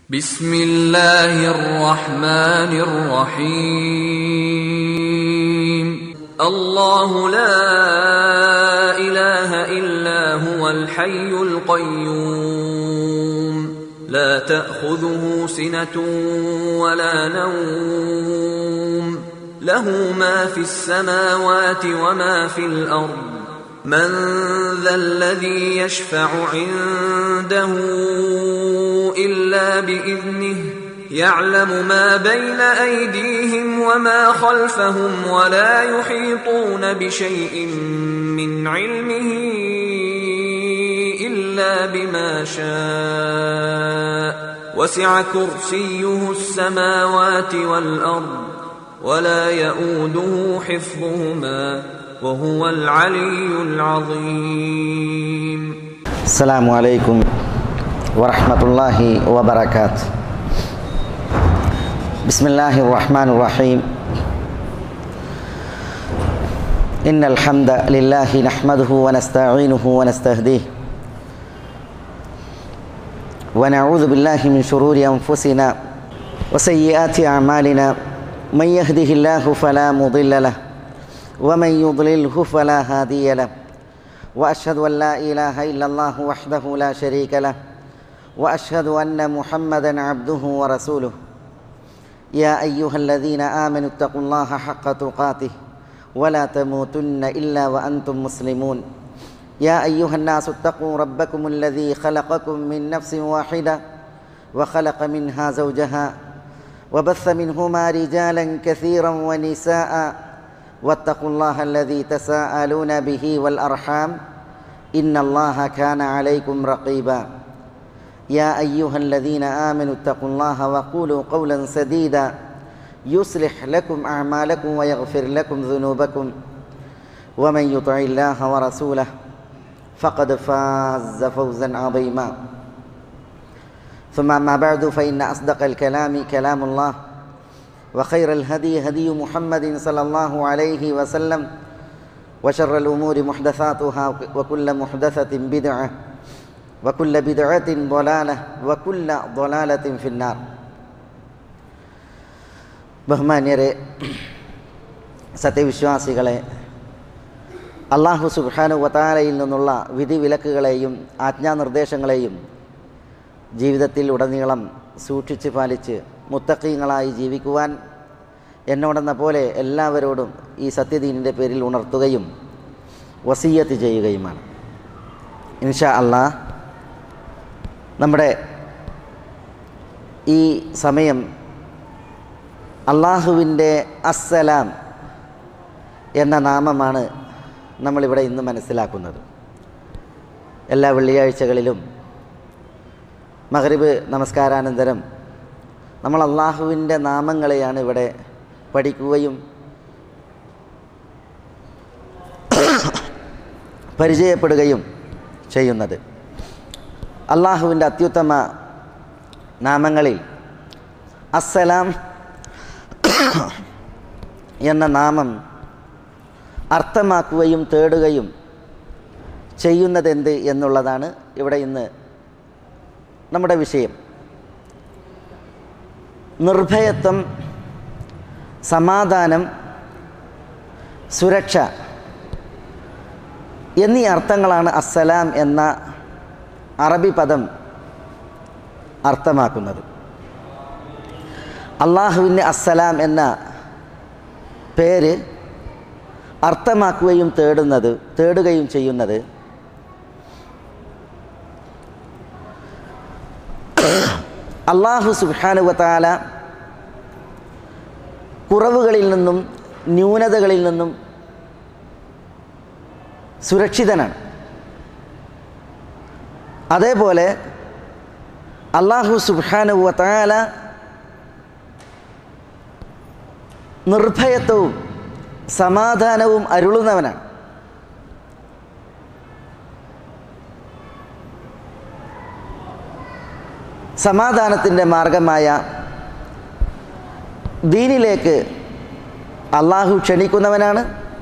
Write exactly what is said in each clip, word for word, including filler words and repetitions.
بسم الله الرحمن الرحيم الله لا إله إلا هو الحي القيوم لا تأخذه سنة ولا نوم له ما في السماوات وما في الأرض من ذا الذي يشفع عنده إلا بإذنه يعلم ما بين أيديهم وما خلفهم ولا يحيطون بشيء من علمه إلا بما شاء وسع كرسيه السماوات والأرض ولا يؤوده حفظهما وهو العلي العظيم. السلام عليكم ورحمة الله وبركاته. بسم الله الرحمن الرحيم. إن الحمد لله نحمده ونستعينه ونستهديه ونعوذ بالله من شرور أنفسنا وسيئات أعمالنا من يهده الله فلا مضل له ومن يضلله فلا هادي له وأشهد أن لا إله إلا الله وحده لا شريك له وأشهد أن محمدًا عبده ورسوله. يا أيها الذين آمنوا اتقوا الله حق تقاته ولا تموتن إلا وأنتم مسلمون. يا أيها الناس اتقوا ربكم الذي خلقكم من نفس واحدة وخلق منها زوجها وبث منهما رجالا كثيرا ونساء واتقوا الله الذي تساءلون به والأرحام إن الله كان عليكم رقيبا. يا أيها الذين آمنوا اتقوا الله وقولوا قولا سديدا يصلح لكم أعمالكم ويغفر لكم ذنوبكم ومن يطع الله ورسوله فقد فاز فوزا عظيما. ثم أما بعد فإن أصدق الكلام كلام الله وخير الهدي هدي محمد صلى الله عليه وسلم وشر الأمور محدثاتها وكل محدثة بدعة وكل بدعة ضلالة وكل ضلالة في النار. ബഹുമാന്യരെ, സത്യവിശ്വാസികളെ, അല്ലാഹു സുബ്ഹാനഹു വ തആലയിൽ നിന്നുള്ള വിധിവിലക്കുകളെയും ആജ്ഞാനിർദ്ദേശങ്ങളെയും ജീവിതത്തിൽ ഉടനീളം സൂക്ഷിച്ച് പാലിച്ച് മുത്തഖീങ്ങളായി ജീവിക്കുവാൻ എന്നോടെന്ന പോലെ എല്ലാവരോടും ഈ സത്യദീനിൻ്റെ പേരിൽ ഉണർത്തുകയും വസിയ്യത്ത് ചെയ്യുകയുമാണ്. ഇൻഷാ അല്ലാഹ് നമ്മുടെ ഈ സമയം അള്ളാഹുവിൻ്റെ അസ്സലാം എന്ന നാമമാണ് നമ്മളിവിടെ ഇന്ന് മനസ്സിലാക്കുന്നത്. എല്ലാ വെള്ളിയാഴ്ചകളിലും മഗ്രിബ് നമസ്കാരാനന്തരം നമ്മൾ അള്ളാഹുവിൻ്റെ നാമങ്ങളെയാണ് ഇവിടെ പഠിക്കുകയും പരിചയപ്പെടുകയും ചെയ്യുന്നത്. അള്ളാഹുവിൻ്റെ അത്യുത്തമ നാമങ്ങളിൽ അസ്സലാം എന്ന നാമം അർത്ഥമാക്കുകയും തേടുകയും ചെയ്യുന്നതെന്ത് എന്നുള്ളതാണ് ഇവിടെ ഇന്ന് നമ്മുടെ വിഷയം. നിർഭയത്വം, സമാധാനം, സുരക്ഷ എന്നീ അർത്ഥങ്ങളാണ് അസ്സലാം എന്ന അറബി പദം അർത്ഥമാക്കുന്നത്. അള്ളാഹുവിന് അസ്സലാം എന്ന പേര് അർത്ഥമാക്കുകയും തേടുന്നത് തേടുകയും ചെയ്യുന്നത് അല്ലാഹു സുബ്ഹാനഹു വ തആല കുറവുകളിൽ നിന്നും ന്യൂനതകളിൽ നിന്നും സുരക്ഷിതനാണ്. അതേപോലെ അല്ലാഹു സുബ്ഹാനഹു വ തആല നിർഭയത്വവും സമാധാനവും അരുളുന്നവനാണ്. സമാധാനത്തിൻ്റെ മാർഗമായ ദീനിലേക്ക് അള്ളാഹു ക്ഷണിക്കുന്നവനാണ്.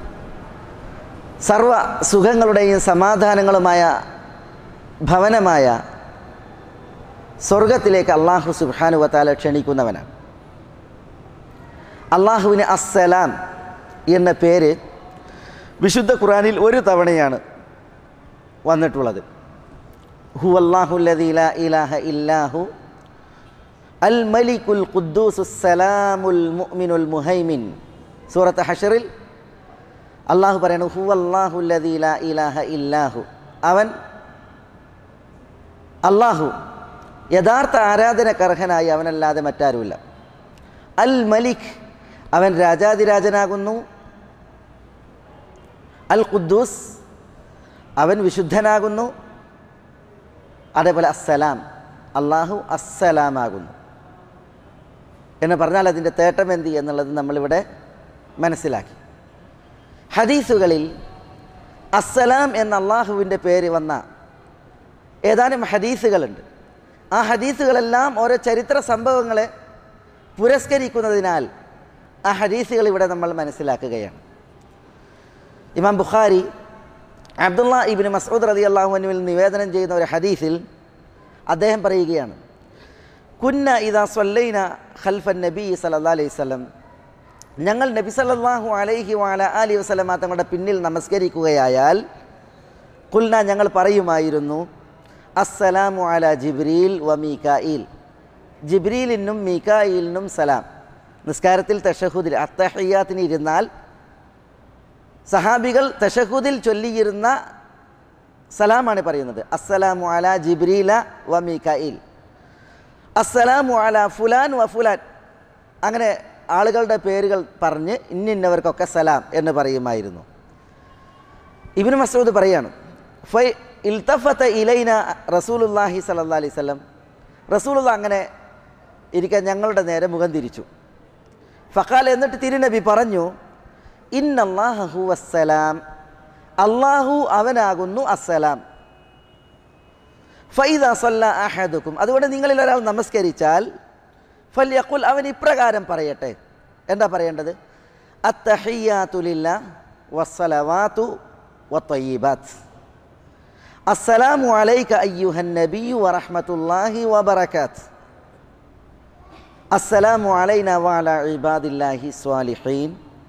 സർവ സുഖങ്ങളുടെയും സമാധാനങ്ങളുമായ ഭവനമായ സ്വർഗത്തിലേക്ക് അള്ളാഹു സുബ്ഹാനഹു വ തആല ക്ഷണിക്കുന്നവനാണ്. അള്ളാഹുവിന് അസ്സലാം എന്ന പേര് വിശുദ്ധ ഖുർആനിൽ ഒരു തവണയാണ് വന്നിട്ടുള്ളത്. ഹുവല്ലാഹു അല്ലദീ ലാ ഇലാഹ ഇല്ലാഹു അൽ മലിക്കുൽ ഖുദ്ദൂസുസ് സലാമുൽ മുഅ്മിനുൽ മുഹൈമിൻ. സൂറത്ത് ഹശറിൽ അള്ളാഹു പറയുന്നു, ഹുവല്ലാഹു അല്ലദീ ലാ ഇലാഹ ഇല്ലാഹു, അവൻ അള്ളാഹു യഥാർത്ഥ ആരാധനക്കർഹനായി അവനല്ലാതെ മറ്റാരുമില്ല. അൽ മലിക്, അവൻ രാജാതിരാജനാകുന്നു. അൽ ഖുദ്ദൂസ്, അവൻ വിശുദ്ധനാകുന്നു. അതേപോലെ അസ്സലാം, അള്ളാഹു അസ്സലാമാകുന്നു എന്ന് പറഞ്ഞാൽ അതിൻ്റെ തേട്ടം എന്ത് എന്നുള്ളത് നമ്മളിവിടെ മനസ്സിലാക്കി. ഹദീസുകളിൽ അസ്സലാം എന്ന അള്ളാഹുവിൻ്റെ പേര് വന്ന ഏതാനും ഹദീസുകളുണ്ട്. ആ ഹദീസുകളെല്ലാം ഓരോ ചരിത്ര സംഭവങ്ങളെ പുരസ്കരിക്കുന്നതിനാൽ ആ ഹദീസുകൾ ഇവിടെ നമ്മൾ മനസ്സിലാക്കുകയാണ്. ഇമാം ബുഖാരി അബ്ദുള്ള ഇബ്നു മസ്ഊദ് റളിയല്ലാഹു അൻഹുവിൽ നിവേദനം ചെയ്യുന്ന ഒരു ഹദീസിൽ അദ്ദേഹം പറയുകയാണ്, കുന്ന ഇദാ സ്വല്ലൈന ഖൽഫൻ നബി സല്ലല്ലാഹു അലൈഹി വസല്ലം, ഞങ്ങൾ നബി സല്ലല്ലാഹു അലൈഹി വഅല ആലിഹി വസല്ലമ തങ്ങളുടെ പിന്നിൽ നമസ്കരിക്കുകയായാൽ, ഖുൽന, ഞങ്ങൾ പറയുമായിരുന്നു, അസ്സലാമു അലാ ജിബ്രീൽ വ മീകായിൽ, ജിബ്രീലിനും മീകായിലിനും സലാം. നിസ്കാരത്തിൽ തശഹുദിൽ അത്തഹിയ്യാത്തിന് ഇരുന്നാൽ സഹാബികൾ തശഹുദിൽ ചൊല്ലിയിരുന്ന സലാമാണ് പറയുന്നത്. അസ്സലാമു അലാ ജിബ്രീല വ മീകായിൽ, അസ്സലാമു അലാ ഫുലാൻ വ ഫുലാൻ, അങ്ങനെ ആളുകളുടെ പേരുകൾ പറഞ്ഞ് ഇന്നിന്നവർക്കൊക്കെ സലാം എന്ന് പറയുമായിരുന്നു. ഇബ്നു മസ്ഊദ് പറയാണ്, ഫൈ ഇൽതഫത ഇലൈന റസൂലുള്ളാഹി സ്വല്ലല്ലാഹി അലൈഹി വസല്ലം, റസൂലുള്ള അങ്ങനെ ഇരിക്കാൻ ഞങ്ങളുടെ നേരെ മുഖം തിരിച്ചു. ഫഖാല, എന്നിട്ട് തിരുനബി പറഞ്ഞു, ഇന്നല്ലാഹ ഹുവസ്സലാം, അല്ലാഹു അവനാകുന്നു അസ്സലാം. ഫൈദാ സല്ല അഹദുക്കും, അതുകൊണ്ട് നിങ്ങളിൽ ഒരാൾ നമസ്കരിച്ചാൽ, ഫൽയഖുൽ, അവൻ ഇപ്രകാരം പറയട്ടെ. എന്താ പറയേണ്ടത്? അത്തഹിയ്യാതു ലില്ലാഹ് വസ്സലവാതു വത്തയ്യിബാത്ത്, അസ്സലാമു അലൈക അയ്യുഹൻ നബിയ്യു വറഹ്മത്തുള്ളാഹി വബറകാത്ത്, അസ്സലാമു അലൈനാ വഅലാ ഇബാദില്ലാഹി സ്വാലിഹീൻ.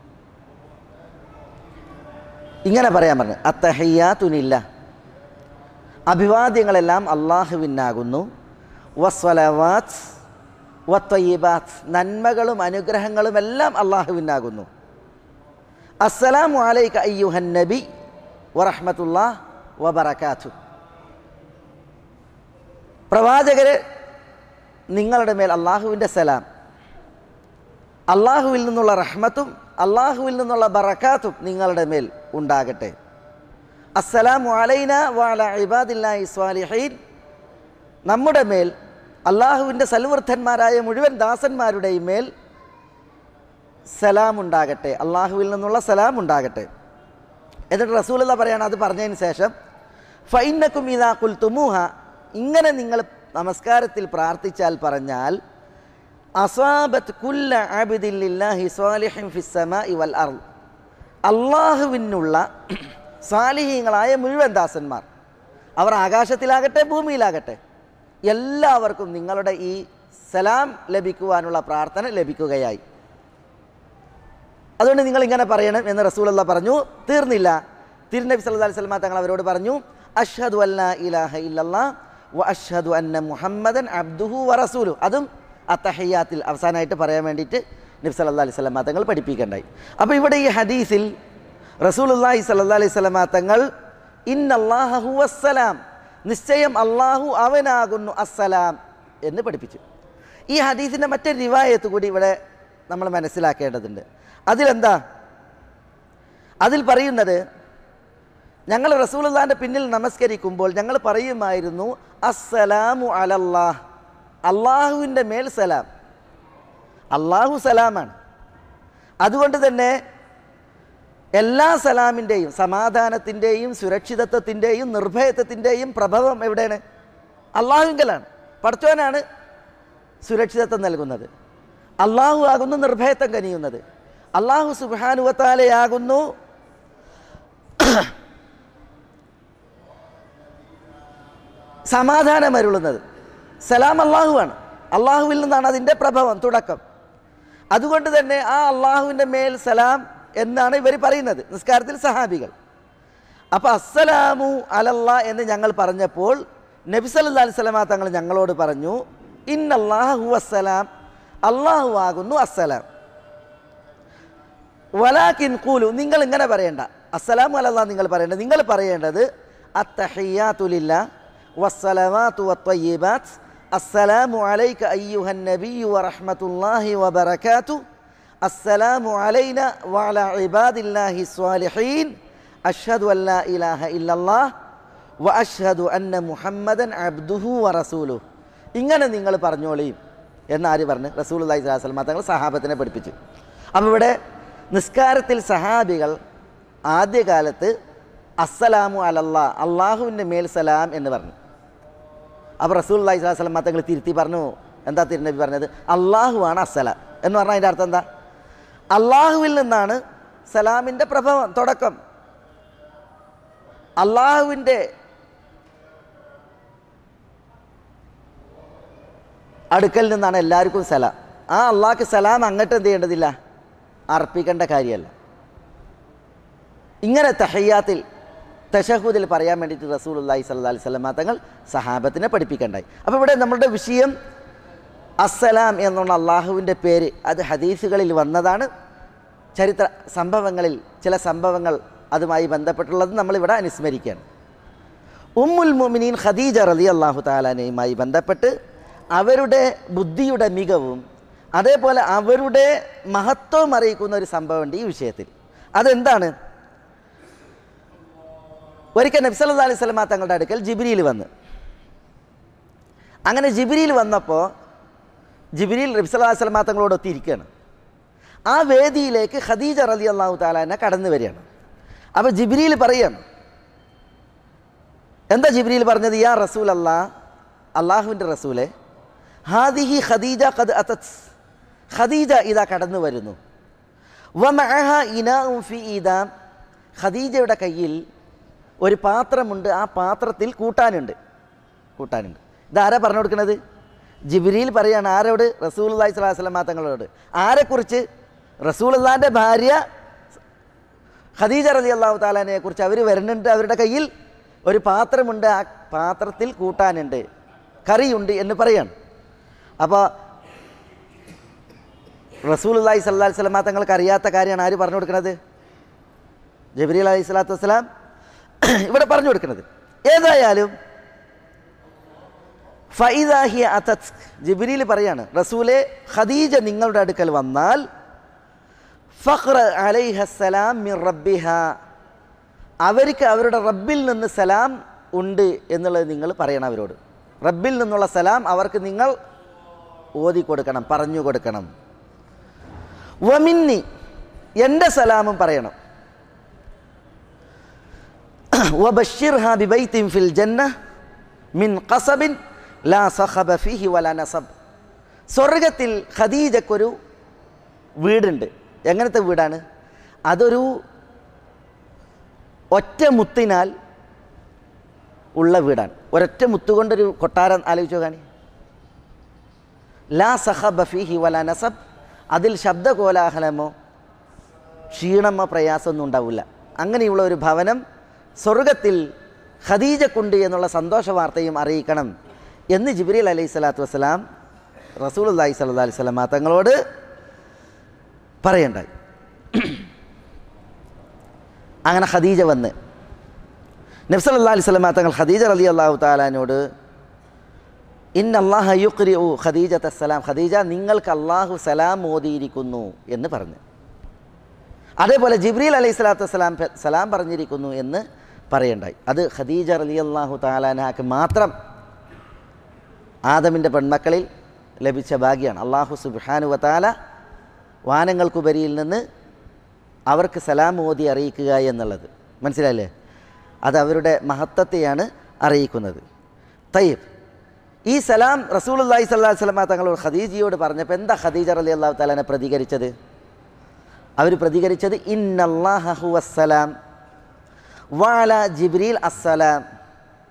ഇങ്ങനെ പറയാൻ പറഞ്ഞു. അത്തഹിയ്യാതു ലില്ലാഹ്, അഭിവാദ്യങ്ങളെല്ലാം അള്ളാഹുവിനാകുന്നു. വസ്സലവാത്ത് വത്തയ്യിബാത്ത്, നന്മകളും അനുഗ്രഹങ്ങളും എല്ലാം അള്ളാഹുവിനാകുന്നു. അസ്സലാമു അലൈക അയ്യുഹൻ നബി വറഹ്മത്തുള്ളാഹി വബറകാത്തു, പ്രവാചകരെ നിങ്ങളുടെ മേൽ അള്ളാഹുവിൻ്റെ സലാം, അള്ളാഹുവിൽ നിന്നുള്ള റഹ്മത്തും അള്ളാഹുവിൽ നിന്നുള്ള ബറകാത്തും നിങ്ങളുടെ മേൽ ഉണ്ടാകട്ടെ. അസ്സലാമു അലൈനാ വഅലാ ഇബാദില്ലാഹി സ്വാലിഹീൻ, നമ്മുടെ മേൽ അള്ളാഹുവിൻ്റെ സൽവൃദ്ധന്മാരായ മുഴുവൻ ദാസന്മാരുടെയും മേൽ സലാം ഉണ്ടാകട്ടെ, അള്ളാഹുവിൽ നിന്നുള്ള സലാം ഉണ്ടാകട്ടെ. എന്നിട്ട് റസൂലുള്ളാഹി പറയാണ്, അത് പറഞ്ഞതിന് ശേഷം, ഫഇന്നകും ഇദാ ഖുൽതുമൂഹ, ഇങ്ങനെ നിങ്ങൾ നമസ്കാരത്തിൽ പ്രാർത്ഥിച്ചാൽ പറഞ്ഞാൽ, അസാബത് കുല്ല അബ്ദിൻ ലില്ലാഹി സ്വാലിഹിൻ ഫിസ് സമാഇ വൽ അർദ്, അള്ളാഹുവിനുള്ള സാലിഹീങ്ങളായ മുഴുവൻ ദാസന്മാർ, അവർ ആകാശത്തിലാകട്ടെ ഭൂമിയിലാകട്ടെ, എല്ലാവർക്കും നിങ്ങളുടെ ഈ സലാം ലഭിക്കുവാനുള്ള പ്രാർത്ഥന ലഭിക്കുകയായി. അതുകൊണ്ട് നിങ്ങളിങ്ങനെ പറയണം എന്ന് റസൂലുള്ളാഹി പറഞ്ഞു. തീർന്നില്ല. തിരുനബി സല്ലല്ലാഹു അലൈഹി വസല്ലം തങ്ങൾ അവരോട് പറഞ്ഞു, അഷ്ഹദു അല്ലാ ഇലാഹ ഇല്ലല്ലാഹ് വ അഷ്ഹദു അന്ന മുഹമ്മദൻ അബ്ദുഹു വ റസൂലുഹു, അതും അത്തഹിയ്യാത്തിൽ അവസാനമായിട്ട് പറയാൻ വേണ്ടിയിട്ട് നബി സല്ലല്ലാഹു അലൈഹി വസല്ലം തങ്ങൾ പഠിപ്പിക്കേണ്ടായി. അപ്പോൾ ഇവിടെ ഈ ഹദീസിൽ റസൂലുള്ളാഹി സല്ലല്ലാഹു അലൈഹി വസല്ലം തങ്ങൾ ഇന്നല്ലാഹ ഹുവസ്സലാം, നിശ്ചയം അള്ളാഹു അവനാകുന്നു അസ്സലാം എന്ന് പഠിപ്പിച്ചു. ഈ ഹദീസിൻ്റെ മറ്റൊരു റിവായത്ത് കൂടി ഇവിടെ നമ്മൾ മനസ്സിലാക്കേണ്ടതുണ്ട്. അതിലെന്താ? അതിൽ പറയുന്നത്, ഞങ്ങൾ റസൂലുള്ളാഹിൻ്റെ പിന്നിൽ നമസ്കരിക്കുമ്പോൾ ഞങ്ങൾ പറയുമായിരുന്നു, അസ്സലാമു അലല്ലാഹ്, അള്ളാഹുവിൻ്റെ മേൽ സലാം. അള്ളാഹു സലാമാണ്. അതുകൊണ്ട് തന്നെ എല്ലാ സലാമിൻ്റെയും സമാധാനത്തിൻ്റെയും സുരക്ഷിതത്വത്തിൻ്റെയും നിർഭയത്വത്തിൻ്റെയും പ്രഭവം എവിടെയാണ്? അള്ളാഹുവിങ്കലാണ്. പടച്ചോനാണ് സുരക്ഷിതത്വം നൽകുന്നത്. അള്ളാഹു ആകുന്നു നിർഭയത്വം കനിയുന്നത്. അള്ളാഹു സുബ്ഹാനഹു വ തആലയാകുന്നു സമാധാനം അരുളുന്നത്. സലാം അള്ളാഹുവാണ്. അള്ളാഹുവിൽ നിന്നാണ് അതിൻ്റെ പ്രഭവം, തുടക്കം. അതുകൊണ്ട് തന്നെ ആ അള്ളാഹുവിൻ്റെ മേൽ സലാം എന്നാണ് ഇവർ പറയുന്നത് നിസ്കാരത്തിൽ സഹാബികൾ. അപ്പോൾ അസ്സലാമു അലല്ലാ എന്ന് ഞങ്ങൾ പറഞ്ഞപ്പോൾ നബി സല്ലല്ലാഹു അലൈഹി വസല്ലമ തങ്ങൾ ഞങ്ങളോട് പറഞ്ഞു, ഇന്നല്ലാഹ ഹുവസ്സലാം, അള്ളാഹു ആകുന്നു അസ്സലാം. വലാകിൻ ഖൂലു, നിങ്ങൾ ഇങ്ങനെ പറയേണ്ട, അസ്സലാമു അലല്ലാ നിങ്ങൾ പറയേണ്ടത്, നിങ്ങൾ പറയേണ്ടത് അത്തഹിയ്യാതു ലില്ലാഹ് വസ്സലവാതു വത്വയ്യിബാത്ത് അസ്സലാമു അലൈക അയ്യുഹൻ നബിയ്യു വറഹ്മത്തുള്ളാഹി വബറകാതുഹു അസ്സലാമു അലൈന വഅലാ ഇബാദില്ലാഹി സ്വാലിഹീൻ അഷ്ഹദു അൻ ലാ ഇലാഹ ഇല്ലല്ലാഹ് വ അഷ്ഹദു അന്ന മുഹമ്മദൻ അബ്ദുഹു വറസൂലുഹു. ഇങ്ങനെ നിങ്ങൾ പറഞ്ഞോളീം എന്നാര് പറഞ്ഞ്? റസൂലുള്ളാഹി സ്വല്ലല്ലാഹു അലൈഹി വസല്ലം തങ്ങൾ സഹാബത്തിനെ പഠിപ്പിച്ചു. അപ്പോൾ ഇവിടെ നിസ്കാരത്തിൽ സഹാബികൾ ആദ്യകാലത്ത് അസ്സലാമു അലല്ലാ, അള്ളാഹുവിൻ്റെ മേൽ സലാം എന്ന് പറഞ്ഞു. അപ്പോൾ റസൂലുള്ളാഹി സ്വല്ലല്ലാഹു അലൈഹി വസല്ലം തങ്ങൾ തിരുത്തി പറഞ്ഞു. എന്താ തിരുനബി പറഞ്ഞത്? അള്ളാഹുവാണ് അസ്സലാം എന്ന് പറഞ്ഞാൽ അതിൻ്റെ അർത്ഥം എന്താ? അള്ളാഹുവിൽ നിന്നാണ് സലാമിൻ്റെ പ്രഭവം, തുടക്കം. അള്ളാഹുവിൻ്റെ അടുക്കൽ നിന്നാണ് എല്ലാവർക്കും സലാം. ആ അള്ളാഹ്ക്ക് സലാം അങ്ങോട്ട് എന്ത് ചെയ്യേണ്ടതില്ല, അർപ്പിക്കേണ്ട കാര്യമല്ല. ഇങ്ങനെ തഹയ്യാത്തിൽ തശഹൂദിൽ പറയാൻ വേണ്ടിയിട്ട് റസൂലുള്ളാഹി സ്വല്ലല്ലാഹു അലൈഹി വസല്ലം തങ്ങൾ സഹാബത്തിനെ പഠിപ്പിക്കേണ്ടായി. അപ്പോൾ ഇവിടെ നമ്മുടെ വിഷയം അസ്സലാം എന്നുള്ള അള്ളാഹുവിൻ്റെ പേര്, അത് ഹദീസുകളിൽ വന്നതാണ്. ചരിത്ര സംഭവങ്ങളിൽ ചില സംഭവങ്ങൾ അതുമായി ബന്ധപ്പെട്ടുള്ളത് നമ്മളിവിടെ അനുസ്മരിക്കുകയാണ്. ഉമ്മുൽ മുഅ്മിനീൻ ഖദീജ റളിയല്ലാഹു തആല അൻഹയുമായി ബന്ധപ്പെട്ട് അവരുടെ ബുദ്ധിയുടെ മികവും അതേപോലെ അവരുടെ മഹത്വവും അറിയിക്കുന്ന ഒരു സംഭവമുണ്ട് ഈ വിഷയത്തിൽ. അതെന്താണ്? ഒരിക്കൽ നബി സല്ലല്ലാഹു അലൈഹി വസല്ലം തങ്ങളുടെ അടുക്കൽ ജിബ്രീൽ വന്ന്, അങ്ങനെ ജിബ്രീൽ വന്നപ്പോൾ ജിബ്രീൽ നബി സല്ലല്ലാഹു അലൈഹി വസല്ലം തങ്ങളോട് ഒത്തിരിക്കുകയാണ്. ആ വേദിയിലേക്ക് ഖദീജ റളിയല്ലാഹു തആല അൻഹ കടന്നു വരികയാണ്. അപ്പോൾ ജിബ്രീൽ പറയാണ്, എന്താ ജിബ്രീൽ പറഞ്ഞത്? യാ റസൂൽ അല്ലാ, അള്ളാഹുവിൻ്റെ റസൂലെ, ഹാദിഹി ഖദീജ ഖദ് അതത്, ഖദീജ ഇതാ കടന്നു വരുന്നു. വമഅഹ ഇനാഉൻ ഫി ഇദാം, ഖദീജയുടെ കയ്യിൽ ഒരു പാത്രമുണ്ട്, ആ പാത്രത്തിൽ കൂട്ടാനുണ്ട് കൂട്ടാനുണ്ട് ഇതാരാ പറഞ്ഞു കൊടുക്കുന്നത്? ജിബ്രീൽ പറയാണ്. ആരോട്? റസൂലുള്ളാഹി സ്വല്ലല്ലാഹു അലൈഹി വസല്ലം തങ്ങളോട്. ആരെക്കുറിച്ച്? റസൂലുള്ളാഹിൻ്റെ ഭാര്യ ഖദീജ റളിയല്ലാഹു തആല അൻഹയെ കുറിച്ച് അവർ വരുന്നുണ്ട്. അവരുടെ കയ്യിൽ ഒരു പാത്രമുണ്ട്, ആ പാത്രത്തിൽ കൂട്ടാനുണ്ട്, കറിയുണ്ട് എന്ന് പറയാണ്. അപ്പോൾ റസൂലുള്ളാഹി സ്വല്ലല്ലാഹു അലൈഹി വസല്ലം തങ്ങൾക്ക് അറിയാത്ത കാര്യമാണ് ആര് പറഞ്ഞു കൊടുക്കുന്നത്? ജിബ്രീൽ അലൈഹി സ്വലാത്തു വസ്സലാം ഇവിടെ പറഞ്ഞു കൊടുക്കുന്നത്. ഏതായാലും ഫഇദാ ഹിയ അതത്, ജിബ്രീൽ പറയാണ്, റസൂലെ ഖദീജ നിങ്ങളുടെ അടുക്കൽ വന്നാൽ ഫഖ്റ അലൈഹ സലാം മിർ റബ്ബിഹ, അവർക്ക് അവരുടെ റബ്ബിൽ നിന്ന് സലാം ഉണ്ട് എന്നുള്ളത് നിങ്ങൾ പറയണം അവരോട്. റബ്ബിൽ നിന്നുള്ള സലാം അവർക്ക് നിങ്ങൾ ഓതി കൊടുക്കണം, പറഞ്ഞു കൊടുക്കണം. വമിന്നി, എൻ്റെ സലാമും പറയണം. വബശ്ശിർഹാ ബിബൈത്തിൻ ഫിൽ ജന്ന മിൻ ഖസബിൻ ലാ സഖബ ഫീഹി വലാ നസബ്, സ്വർഗത്തിൽ ഖദീജക്കൊരു വീടുണ്ട്. എങ്ങനത്തെ വീടാണ്? അതൊരു ഒറ്റ മുത്തിനാൽ ഉള്ള വീടാണ്. ഒരൊറ്റ മുത്തുകൊണ്ടൊരു കൊട്ടാരം ആലോചിച്ചോ കാണി. ലാ സഖബ ഫീഹി വലാ നസബ്, അതിൽ ശബ്ദകോലാഹലമോ ക്ഷീണമോ പ്രയാസമൊന്നും ഉണ്ടാവില്ല. അങ്ങനെയുള്ള ഒരു ഭവനം സ്വർഗത്തിൽ ഖദീജക്കുണ്ട് എന്നുള്ള സന്തോഷ വാർത്തയും അറിയിക്കണം എന്ന് ജിബ്രീൽ അലൈഹി സ്വലാത്തു വസ്സലാം റസൂലുള്ളാഹി സ്വല്ലല്ലാഹു അലൈഹി വസല്ലം തങ്ങളോട് പറയണ്ടായി. അങ്ങനെ ഖദീജ വന്ന് നബി സല്ലല്ലാഹു അലൈഹി വസല്ലം തങ്ങൾ ഖദീജ റളിയല്ലാഹു തആലാനോട് ഇന്നല്ലാഹ യുഖ്രിഉ ഖദീജത സലാം, ഖദീജ നിങ്ങൾക്ക് അള്ളാഹു സലാം ഓതിയിരിക്കുന്നു എന്ന് പറഞ്ഞു. അതേപോലെ ജിബ്രീൽ അലൈഹി സ്വലാത്തു വസ്സലാം സലാം പറഞ്ഞിരിക്കുന്നു എന്ന് പറയണ്ടായി. അത് ഖദീജ റളിയല്ലാഹു തആലാനക്ക് മാത്രം ആദമിൻ്റെ പെൺമക്കളിൽ ലഭിച്ച ഭാഗ്യമാണ്. അള്ളാഹു സുബ്ഹാനഹു വ തആല വാനങ്ങൾക്കുപരിയിൽ നിന്ന് അവർക്ക് സലാം ഓതി അറിയിക്കുക എന്നുള്ളത് മനസ്സിലായില്ലേ? അത് അവരുടെ മഹത്വത്തെയാണ് അറിയിക്കുന്നത്. തയ്യിബ്, ഈ സലാം റസൂലുള്ളാഹി സ്വല്ലല്ലാഹു അലൈഹി വസല്ലം തങ്ങളോട് ഖദീജയോട് പറഞ്ഞപ്പോൾ എന്താ ഖദീജ റളിയല്ലാഹു തആല പ്രതികരിച്ചത്? അവർ പ്രതികരിച്ചത് ഇന്നല്ലാഹ ഹുവസ്സലാം വഅലാ ജിബ്രീൽ അസ്സലാം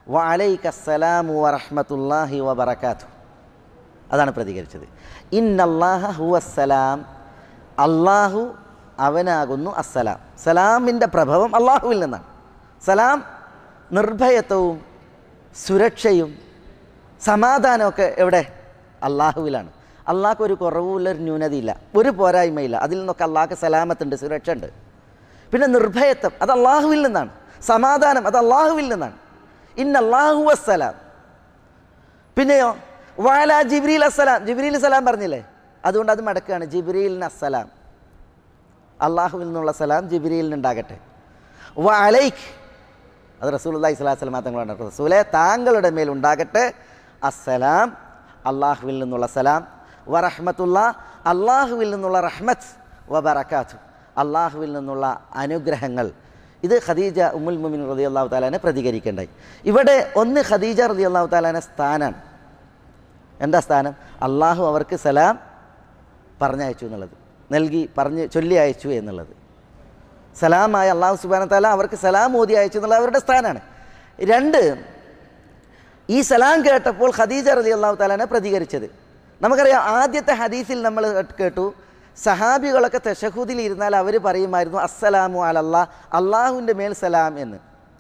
വഅലൈക അസ്സലാമു വറഹ്മത്തുള്ളാഹി വബറകാതുഹു. അതാണ് പ്രതികരിച്ചത്. ഇന്നല്ലാഹ ഹുവസ്സലാം, അള്ളാഹു അവനാകുന്നു അസ്സലാം. സലാമിൻ്റെ പ്രഭവം അള്ളാഹുവിൽ നിന്നാണ്. സലാം നിർഭയത്വവും സുരക്ഷയും സമാധാനമൊക്കെ എവിടെ? അള്ളാഹുവിലാണ്. അള്ളാഹ്ക്ക് ഒരു കുറവുമില്ല, ഒരു ന്യൂനതയില്ല, ഒരു പോരായ്മയില്ല. അതിൽ നിന്നൊക്കെ അള്ളാഹ്ക്ക് സലാമത്തുണ്ട്, സുരക്ഷ ഉണ്ട്. പിന്നെ നിർഭയത്വം അത് അള്ളാഹുവിൽ നിന്നാണ്. സമാധാനം അത് അള്ളാഹുവിൽ നിന്നാണ്. ഇന്നല്ലാഹു വസ്സലാം. പിന്നെയോ വഅലാ ജിബ്രീൽ അസ്സലാം, ജിബ്രീൽ സലാം പറഞ്ഞില്ലേ, അതുകൊണ്ട് അത് മടക്കുകയാണ്. ജിബ്രീലിന് അസ്സലാം, അള്ളാഹുവിൽ നിന്നുള്ള സലാം ജിബ്രീലിനുണ്ടാകട്ടെ. വഅലൈക്, അത് റസൂലുള്ളാഹി സ്വല്ലല്ലാഹു അലൈഹി വസല്ലം തങ്ങളാണ്. റസൂലേ താങ്കളുടെ മേൽ ഉണ്ടാകട്ടെ അസ്സലാം, അള്ളാഹുവിൽ നിന്നുള്ള സലാം. വറഹ്മത്തുള്ളാ, അള്ളാഹുവിൽ നിന്നുള്ള റഹ്മത്ത്. വബറകാതുഹു, അള്ളാഹുവിൽ നിന്നുള്ള അനുഗ്രഹങ്ങൾ. ഇത് ഖദീജ ഉമ്മുൽ മുഅ്മിനീൻ റളിയല്ലാഹു തആലാനെ പ്രതികരിക്കേണ്ടായി. ഇവിടെ ഒന്ന് ഖദീജ റളിയല്ലാഹു തആലാനെ സ്ഥാനമാണ്. എന്താ സ്ഥാനം? അള്ളാഹു അവർക്ക് സലാം പറഞ്ഞയച്ചു എന്നുള്ളത്, നൽകി പറഞ്ഞ് ചൊല്ലി അയച്ചു എന്നുള്ളത്. സലാമായ അള്ളാഹു സുബ്ഹാനഹു വ തആല അവർക്ക് സലാം ഓതി അയച്ചു എന്നുള്ളത് അവരുടെ സ്ഥാനമാണ്. രണ്ട്, ഈ സലാം കേട്ടപ്പോൾ ഖദീജ റളിയല്ലാഹു തആലാനെ പ്രതികരിച്ചത് നമുക്കറിയാം. ആദ്യത്തെ ഹദീസിൽ നമ്മൾ കേട്ടു, സഹാബികളൊക്കെ തശഹുദിൽ ഇരുന്നാൽ അവർ പറയുമായിരുന്നു അസ്സലാമു അലല്ലാഹ്, അള്ളാഹുവിൻ്റെ മേൽ സലാം എന്ന്.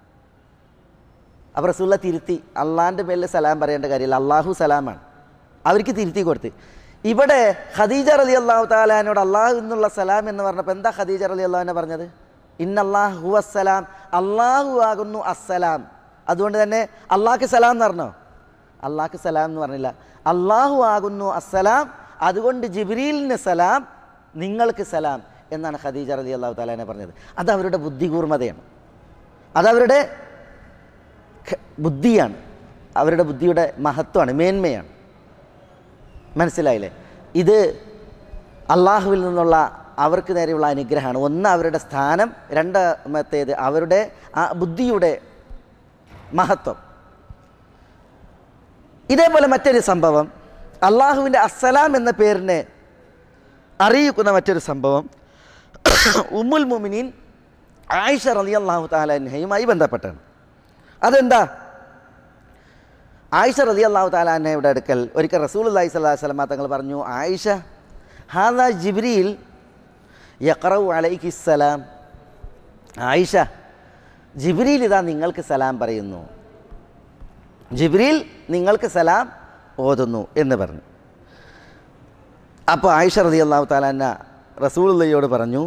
അപ്പോൾ റസൂലുള്ള തിരുത്തി, അള്ളാഹിൻ്റെ മേൽ സലാം പറയേണ്ട കാര്യമില്ല, അള്ളാഹു സലാമാണ്. അവർക്ക് തിരുത്തി കൊടുത്ത്. ഇവിടെ ഖദീജ റളിയല്ലാഹു തആലാനോട് അള്ളാഹു എന്നുള്ള സലാം എന്ന് പറഞ്ഞപ്പോൾ എന്താ ഖദീജ റളിയല്ലാഹുവിനെ പറഞ്ഞത്? ഇന്നല്ലാഹു ഹുവസ്സലാം, അള്ളാഹു ആകുന്നു അസ്സലാം. അതുകൊണ്ട് തന്നെ അള്ളാഹ്ക്ക് സലാം എന്ന് പറഞ്ഞോ? അള്ളാഹ്ക്ക് സലാം എന്ന് പറഞ്ഞില്ല, അള്ളാഹു ആകുന്നു അസ്സലാം, അതുകൊണ്ട് ജിബ്രീലിന് സലാം, നിങ്ങൾക്ക് സലാം എന്നാണ് ഖദീജ റളിയല്ലാഹു തആലാനെ പറഞ്ഞത്. അതവരുടെ ബുദ്ധികൂർമ്മതയാണ്, അതവരുടെ ബുദ്ധിയാണ്, അവരുടെ ബുദ്ധിയുടെ മഹത്വമാണ്, മേന്മയാണ്. മനസ്സിലായില്ലേ? ഇത് അള്ളാഹുവിൽ നിന്നുള്ള അവർക്ക് നേരെയുള്ള അനുഗ്രഹമാണ്. ഒന്ന് അവരുടെ സ്ഥാനം, രണ്ടാമത്തേത് അവരുടെ ആ ബുദ്ധിയുടെ മഹത്വം. ഇതേപോലെ മറ്റൊരു സംഭവം, അള്ളാഹുവിൻ്റെ അസ്സലാം എന്ന പേരിനെ അറിയിക്കുന്ന മറ്റൊരു സംഭവം ഉമ്മുൽ മുഅ്മിനീൻ ആയിഷ റളിയല്ലാഹു തആല അൻഹയുമായി ബന്ധപ്പെട്ടാണ്. അതെന്താ? ആയിഷ റളിയല്ലാഹു തആല അൻഹയുടെ അടുക്കൽ ഒരിക്കൽ റസൂലുള്ളാഹി സ്വല്ലല്ലാഹു അലൈഹി വസല്ലം തങ്ങൾ പറഞ്ഞു, ആയിഷ ഹാദാ ജിബ്രീൽ യഖറഉ അലൈകി സലാം. ആയിഷ, ജിബ്രീൽ ഇതാ നിങ്ങൾക്ക് സലാം പറയുന്നു, ജിബ്രീൽ നിങ്ങൾക്ക് സലാം ഓതുന്നു എന്ന് പറഞ്ഞു. അപ്പോൾ ആയിഷ റളിയല്ലാഹു തആല അൻഹ റസൂലുള്ളാഹിയോട് പറഞ്ഞു,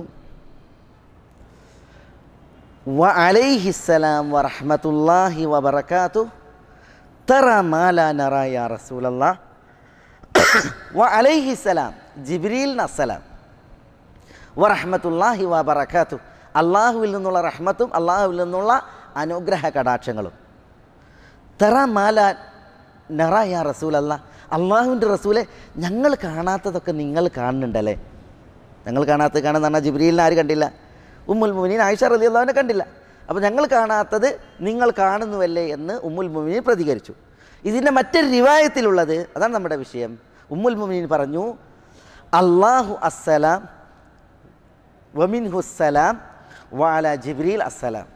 വ അലൈഹിസ്സലാം വറഹ്മത്തുള്ളാഹി വബറകാതുഹു തറാ മാ ലാ നറാ യാ റസൂലല്ലാഹ്. വ അലൈഹിസ്സലാം, ജിബ്രീലിന് അസ്സലാം, വറഹ്മത്തുള്ളാഹി വബറകാതുഹു, അള്ളാഹുവിൽ നിന്നുള്ള റഹ്മത്തും അള്ളാഹുവിൽ നിന്നുള്ള അനുഗ്രഹ കടാക്ഷങ്ങളും. തറാ മാ ലാ നറാ യാ റസൂലല്ലാഹ്, അള്ളാഹുവിൻ്റെ റസൂലെ ഞങ്ങൾ കാണാത്തതൊക്കെ നിങ്ങൾ കാണുന്നുണ്ടല്ലേ. ഞങ്ങൾ കാണാത്തത് കാണുന്ന പറഞ്ഞാൽ ജിബ്രീലിനെ ആര് കണ്ടില്ല? ഉമ്മുൽ മുഅ്മിനീൻ ആയിഷ റളിയല്ലാഹുവിനെ കണ്ടില്ല. അപ്പോൾ ഞങ്ങൾ കാണാത്തത് നിങ്ങൾ കാണുന്നുവല്ലേ എന്ന് ഉമ്മുൽ മുഅ്മിനീൻ പ്രതികരിച്ചു. ഇതിൻ്റെ മറ്റൊരു റിവായത്തിലുള്ളത്, അതാണ് നമ്മുടെ വിഷയം. ഉമ്മുൽ മുഅ്മിനീൻ പറഞ്ഞു, അല്ലാഹു അസ്സലാം വമിൻഹുസ്സലാം വഅലാ ജിബ്രീൽ അസ്സലാം.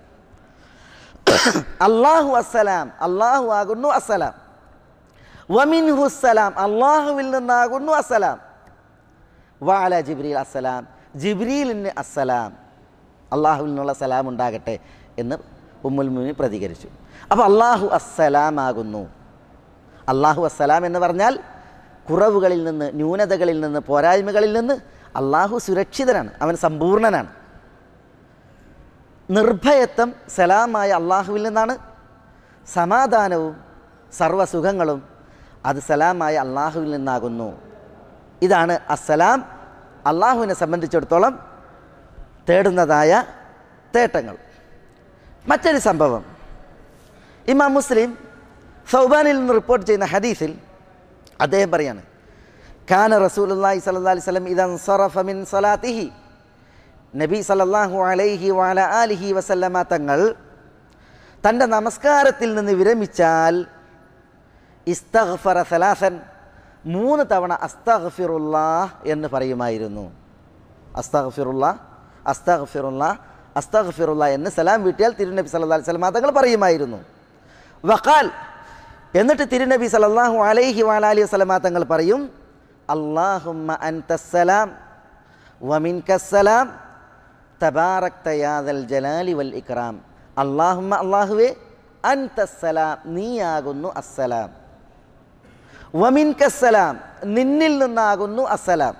അല്ലാഹു അസ്സലാം, അല്ലാഹു ആകുന്നു അസ്സലാം. വമിൻഹുസ്സലാം, അല്ലാഹുവിൽ നിന്നാകുന്നു അസ്സലാം. വഅലാ ജിബ്രീൽ അസ്സലാം, ജിബ്രീലിന് അസ്സലാം, അള്ളാഹുവിൽ നിന്നുള്ള സലാം ഉണ്ടാകട്ടെ എന്ന് ഉമ്മുൽ മുഅ്മിനീൻ പ്രതികരിച്ചു. അപ്പോൾ അള്ളാഹു അസ്സലാം ആകുന്നു. അള്ളാഹു അസ്സലാം എന്ന് പറഞ്ഞാൽ കുറവുകളിൽ നിന്ന്, ന്യൂനതകളിൽ നിന്ന്, പോരായ്മകളിൽ നിന്ന് അള്ളാഹു സുരക്ഷിതനാണ്, അവൻ സമ്പൂർണ്ണനാണ്. നിർഭയത്വം സലാമായ അള്ളാഹുവിൽ നിന്നാണ്. സമാധാനവും സർവ്വസുഖങ്ങളും അത് സലാമായ അള്ളാഹുവിൽ നിന്നാകുന്നു. ഇതാണ് അസ്സലാം അള്ളാഹുവിനെ സംബന്ധിച്ചിടത്തോളം തേടുന്നതായ തേട്ടങ്ങൾ. മറ്റൊരു സംഭവം, ഇമാം മുസ്ലിം സൗബാനിൽ നിന്ന് റിപ്പോർട്ട് ചെയ്യുന്ന ഹദീസിൽ അദ്ദേഹം പറയാണ്, കാന റസൂലുള്ളാഹി സ്വല്ലല്ലാഹി അലൈഹി വസല്ലം ഇദാ സറഫ മിൻ സ്വലാത്തിഹി, നബി സല്ലല്ലാഹു അലൈഹി വഅല ആലിഹി വസല്ലമ തങ്ങൾ തൻ്റെ നമസ്കാരത്തിൽ നിന്ന് വിരമിച്ചാൽ ഇസ്തഗ്ഫറ സലാസൻ, മൂന്ന് തവണ അസ്തഗ്ഫിറുല്ലാഹ് എന്ന് പറയുമായിരുന്നു. അസ്തഗ്ഫിറുല്ലാഹ് അസ്തഗ്ഫിറുല്ലാഹ് അസ്തഗ്ഫിറുല്ലാഹ് എന്ന് സലാം വീട്ടിയാൽ തിരുനബി സല്ലല്ലാഹു അലൈഹി വസല്ലം തങ്ങൾ പറയുമായിരുന്നു. വഖാൽ, എന്നിട്ട് തിരുനബി സല്ലല്ലാഹു അലൈഹി വഅലൈഹി വസല്ലമ തങ്ങൾ പറയും, അല്ലാഹുമ്മ അൻതസ്സലാം വമിൻകസ്സലാം തബാറക്ത യാ ദൽ ജലാലി വൽ ഇക്റാം. അല്ലാഹുമ്മ, അല്ലാഹുവേ, അൻതസ്സലാം, നീയാകുന്നു അസ്സലാം, വമിൻകസ്സലാം, നിന്നിൽ നിന്നാകുന്നു അസ്സലാം,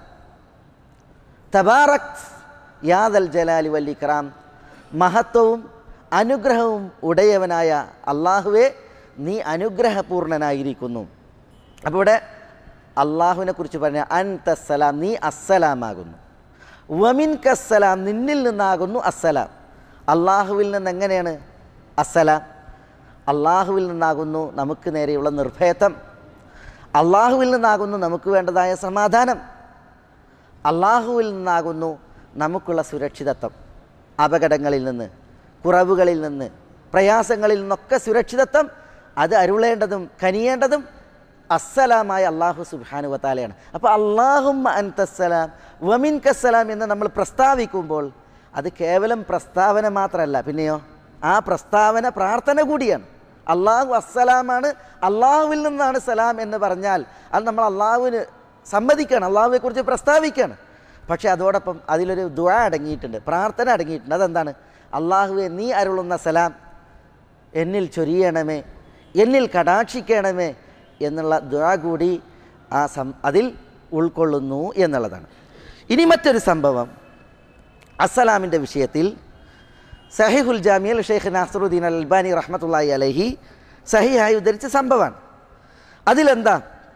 തബാറക് യാ ദൽ ജലാലി വൽ ഇക്റാം, മഹത്വവും അനുഗ്രഹവും ഉടയവനായ അള്ളാഹുവേ, നീ അനുഗ്രഹപൂർണനായിരിക്കുന്നു. അപ്പോൾ ഇവിടെ അള്ളാഹുവിനെ കുറിച്ച് പറഞ്ഞ അൻതസ്സലാം, നീ അസ്സലാമാകുന്നു. വമിൻകസ്സലാം, നിന്നിൽ നിന്നാകുന്നു അസ്സലാം. അള്ളാഹുവിൽ നിന്ന് എങ്ങനെയാണ് അസ്സലാം? അള്ളാഹുവിൽ നിന്നാകുന്നു നമുക്ക് നേരെയുള്ള നിർഭയത്വം, അള്ളാഹുവിൽ നിന്നാകുന്നു നമുക്ക് വേണ്ടതായ സമാധാനം, അള്ളാഹുവിൽ നിന്നാകുന്നു നമുക്കുള്ള സുരക്ഷിതത്വം. അപകടങ്ങളിൽ നിന്ന്, കുറവുകളിൽ നിന്ന്, പ്രയാസങ്ങളിൽ നിന്നൊക്കെ സുരക്ഷിതത്വം അത് അരുളേണ്ടതും കനിയേണ്ടതും അസ്സലാമായ അള്ളാഹു സുബ്ഹാനഹു വ തആലയാണ്. അപ്പോൾ അല്ലാഹുമ്മ അൻതസ്സലാം വമിൻകസ്സലാം എന്ന് നമ്മൾ പ്രസ്താവിക്കുമ്പോൾ അത് കേവലം പ്രസ്താവന മാത്രമല്ല, പിന്നെയോ ആ പ്രസ്താവന പ്രാർത്ഥന കൂടിയാണ്. അള്ളാഹു അസ്സലാമാണ്, അള്ളാഹുവിൽ നിന്നാണ് സലാം എന്ന് പറഞ്ഞാൽ അത് നമ്മൾ അള്ളാഹുവിന് സമ്മതിക്കുകയാണ്, അള്ളാഹുവിനെക്കുറിച്ച് പ്രസ്താവിക്കുകയാണ്. പക്ഷേ അതോടൊപ്പം അതിലൊരു ദുആ അടങ്ങിയിട്ടുണ്ട്, പ്രാർത്ഥന അടങ്ങിയിട്ടുണ്ട്. അതെന്താണ്? അള്ളാഹുവെ, നീ അരുളുന്ന സലാം എന്നിൽ ചൊരിയണമേ, എന്നിൽ കടാക്ഷിക്കണമേ എന്നുള്ള ദുആ കൂടി ആ സം അതിൽ ഉൾക്കൊള്ളുന്നു എന്നുള്ളതാണ്. ഇനി മറ്റൊരു സംഭവം അസ്സലാമിൻ്റെ വിഷയത്തിൽ സഹീഹുൽ ജാമിയിൽ ഷെയ്ഖ് നാസറുദ്ദീൻ അൽ അൽബാനി റഹ്മത്തുള്ളാഹി അലൈഹി സഹീഹായി ഉദ്ധരിച്ച സംഭവമാണ്. അതിലെന്താ?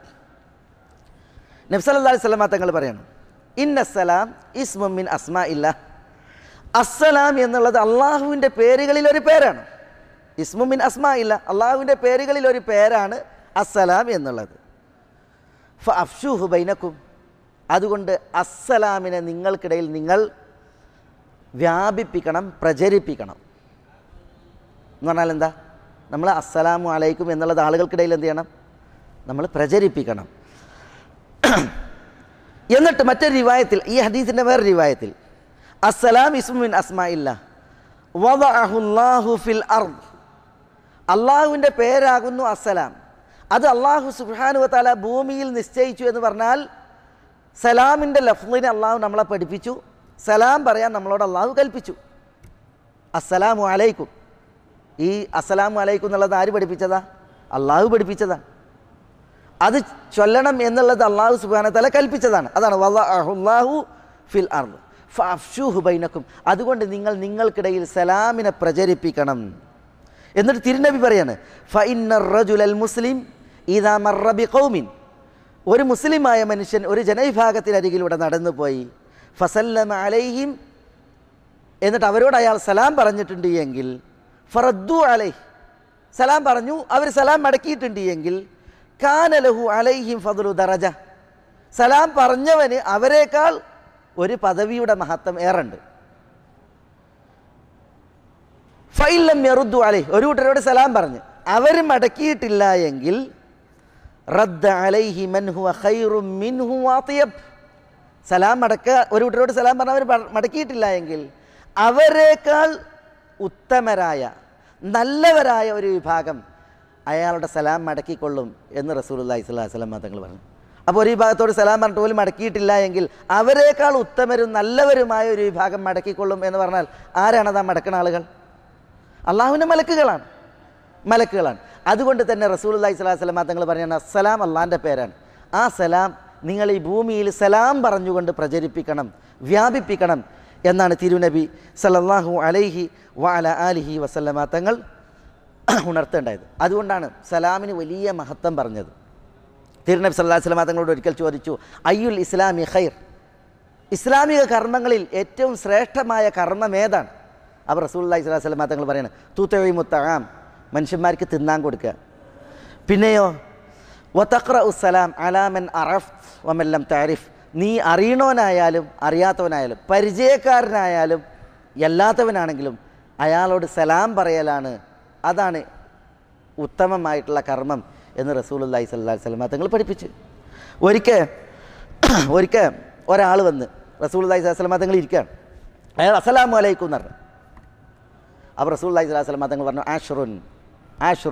നബി സല്ലല്ലാഹു അലൈഹി വസല്ലം തങ്ങൾ പറയണം, ഇന്നസ്സലാം ഇസ്മുൻ മിൻ അസ്മാഇല്ലാഹ്. അസ്സലാം എന്നുള്ളത് അള്ളാഹുവിൻ്റെ പേരുകളിൽ ഒരു പേരാണ്. ഇസ്മുൻ മിൻ അസ്മാഇല്ലാഹ്, അള്ളാഹുവിൻ്റെ പേരുകളിൽ ഒരു പേരാണ് അസ്സലാം എന്നുള്ളത്. ഫഅഫ്ശൂഹു ബൈനക്കും, അതുകൊണ്ട് അസ്സലാമിനെ നിങ്ങൾക്കിടയിൽ നിങ്ങൾ വ്യാപിപ്പിക്കണം, പ്രചരിപ്പിക്കണം. എന്ന് പറഞ്ഞാൽ എന്താ? നമ്മൾ അസ്സലാമു അലൈക്കും എന്നുള്ളത് ആളുകൾക്കിടയിൽ എന്ത് ചെയ്യണം? നമ്മൾ പ്രചരിപ്പിക്കണം. എന്നിട്ട് മറ്റൊരു റിവായത്തിൽ, ഈ ഹദീസിൻ്റെ വേറെ റിവായത്തിൽ, അസ്സലാം ഇസ്മുൻ മിൻ അസ്മാഇല്ലാഹ് വദഅഹുല്ലാഹു ഫിൽ അർദ്, അള്ളാഹുവിൻ്റെ പേരാകുന്നു അസ്സലാം. അത് അള്ളാഹു സുബ്ഹാനഹു വ തആല ഭൂമിയിൽ നിശ്ചയിച്ചു എന്ന് പറഞ്ഞാൽ സലാമിൻ്റെ ലഫ്ളിനെ അള്ളാഹു നമ്മളെ പഠിപ്പിച്ചു, സലാം പറയാൻ നമ്മളോട് അള്ളാഹു കൽപ്പിച്ചു. അസ്സലാമു അലൈക്കും, ഈ അസ്സലാമു അലൈക്കും എന്നുള്ളത് ആര് പഠിപ്പിച്ചതാ? അള്ളാഹു പഠിപ്പിച്ചതാ. അത് ചൊല്ലണം എന്നുള്ളത് അള്ളാഹു സുബ്ഹാനഹു വ തആല കൽപ്പിച്ചതാണ്. അതാണ് വദഅഹുല്ലാഹു ഫിൽ അർദ് ഫഅഫ്ശൂഹു ബൈനക്കും, അതുകൊണ്ട് നിങ്ങൾ നിങ്ങൾക്കിടയിൽ സലാമിനെ പ്രചരിപ്പിക്കണം. എന്നിട്ട് തിരുനബി പറയാണ്, ഫഇന്നർ റജുലൽ മുസ്ലിം ഇദാ മർറ ബിഖൗമിൻ, ഒരു മുസ്ലിമായ മനുഷ്യൻ ഒരു ജനവിഭാഗത്തിനരികിലൂടെ നടന്നു പോയി, ഫസല്ലമ അലൈഹിം, എന്നിട്ട് അവരോട് അയാൾ സലാം പറഞ്ഞിട്ടുണ്ട് എങ്കിൽ, ഫറദ്ദു അലൈഹി, സലാം പറഞ്ഞു, അവർ സലാം മടക്കിയിട്ടുണ്ട് എങ്കിൽ, കാന ലഹു അലൈഹിം ഫദ്ലു ദറജ, സലാം പറഞ്ഞവന് അവരെക്കാൾ ഒരു പദവിയുടെ മഹത്വം ഏറുണ്ട്. ഫൈലം യറുദ്ദു അലൈഹി, ഒരു കൂട്ടരോട് സലാം പറഞ്ഞ് അവർ മടക്കിയിട്ടില്ല എങ്കിൽ, റദ്ദ അലൈഹി മൻ ഹുവ ഖൈറും മിൻഹു വഅതിയബ്, സലാം മടക്ക ഒരു കൂട്ടരോട് സലാം പറഞ്ഞ അവർ മടക്കിയിട്ടില്ല എങ്കിൽ അവരെക്കാൾ ഉത്തമരായ നല്ലവരായ ഒരു വിഭാഗം അയാളുടെ സലാം മടക്കിക്കൊള്ളും എന്ന് റസൂലുള്ളാഹി സ്വല്ലല്ലാഹു അലൈഹി വസല്ലം തങ്ങൾ പറഞ്ഞു. അപ്പോൾ ഒരു വിഭാഗത്തോട് സലാം പറഞ്ഞിട്ട് പോലും മടക്കിയിട്ടില്ല എങ്കിൽ അവരെക്കാൾ ഉത്തമരും നല്ലവരുമായ ഒരു വിഭാഗം മടക്കിക്കൊള്ളും എന്ന് പറഞ്ഞാൽ ആരാണത് ആ മടക്കുന്ന ആളുകൾ? അള്ളാഹുവിൻ്റെ മലക്കുകളാണ്, മലക്കുകളാണ്. അതുകൊണ്ട് തന്നെ റസൂലുള്ളാഹി സ്വല്ലല്ലാഹു അലൈഹി വസല്ലം തങ്ങൾ പറഞ്ഞാൽ അസ്സലാം അള്ളാഹിൻ്റെ പേരാണ്. ആ സലാം നിങ്ങൾ ഈ ഭൂമിയിൽ സലാം പറഞ്ഞുകൊണ്ട് പ്രചരിപ്പിക്കണം, വ്യാപിപ്പിക്കണം എന്നാണ് തിരുനബി സല്ലല്ലാഹു അലൈഹി വഅല ആലിഹി വസല്ലമ തങ്ങൾ ഉണർത്തേണ്ടത്. അതുകൊണ്ടാണ് സലാമിന് വലിയ മഹത്വം പറഞ്ഞത്. തിരുനബി സല്ലല്ലാഹു അലൈഹി വസല്ലമ തങ്ങളോട് ഒരിക്കൽ ചോദിച്ചു, അയ്യുൽ ഇസ്ലാമി ഖൈർ, ഇസ്ലാമിക കർമ്മങ്ങളിൽ ഏറ്റവും ശ്രേഷ്ഠമായ കർമ്മം ഏതാണ്? അപ്പോൾ റസൂലുള്ളാഹി സ്വല്ലല്ലാഹു അലൈഹി വസല്ലമ തങ്ങൾ പറയുന്നത് തുതഇമു തആം, മനുഷ്യന്മാർക്ക് തിന്നാൻ കൊടുക്കുക. പിന്നെയോ വതഖറഉ സലാം അലാ മൻ അറഫ്ത വമൻ ലം തഅരിഫ്, നീ അറിയണവനായാലും അറിയാത്തവനായാലും പരിചയക്കാരനായാലും അല്ലാത്തവനാണെങ്കിലും അയാളോട് സലാം പറയലാണ്, അതാണ് ഉത്തമമായിട്ടുള്ള കർമ്മം എന്ന് റസൂലുള്ളാഹി സ്വല്ലല്ലാഹു അലൈഹി വസല്ലം തങ്ങൾ പഠിപ്പിച്ചു. ഒരിക്കൽ ഒരിക്കൽ ഒരാൾ വന്ന് റസൂലുള്ളാഹി സ്വല്ലല്ലാഹു അലൈഹി വസല്ലം തങ്ങൾ ഇരിക്കുകയാണ്, അയാൾ അസ്സലാമു അലൈക്കും എന്ന് പറഞ്ഞു. അപ്പോൾ റസൂലുള്ളാഹി സ്വല്ലല്ലാഹു അലൈഹി വസല്ലം തങ്ങൾ പറഞ്ഞു, ആഷുറുൻ ആഷുറുൻ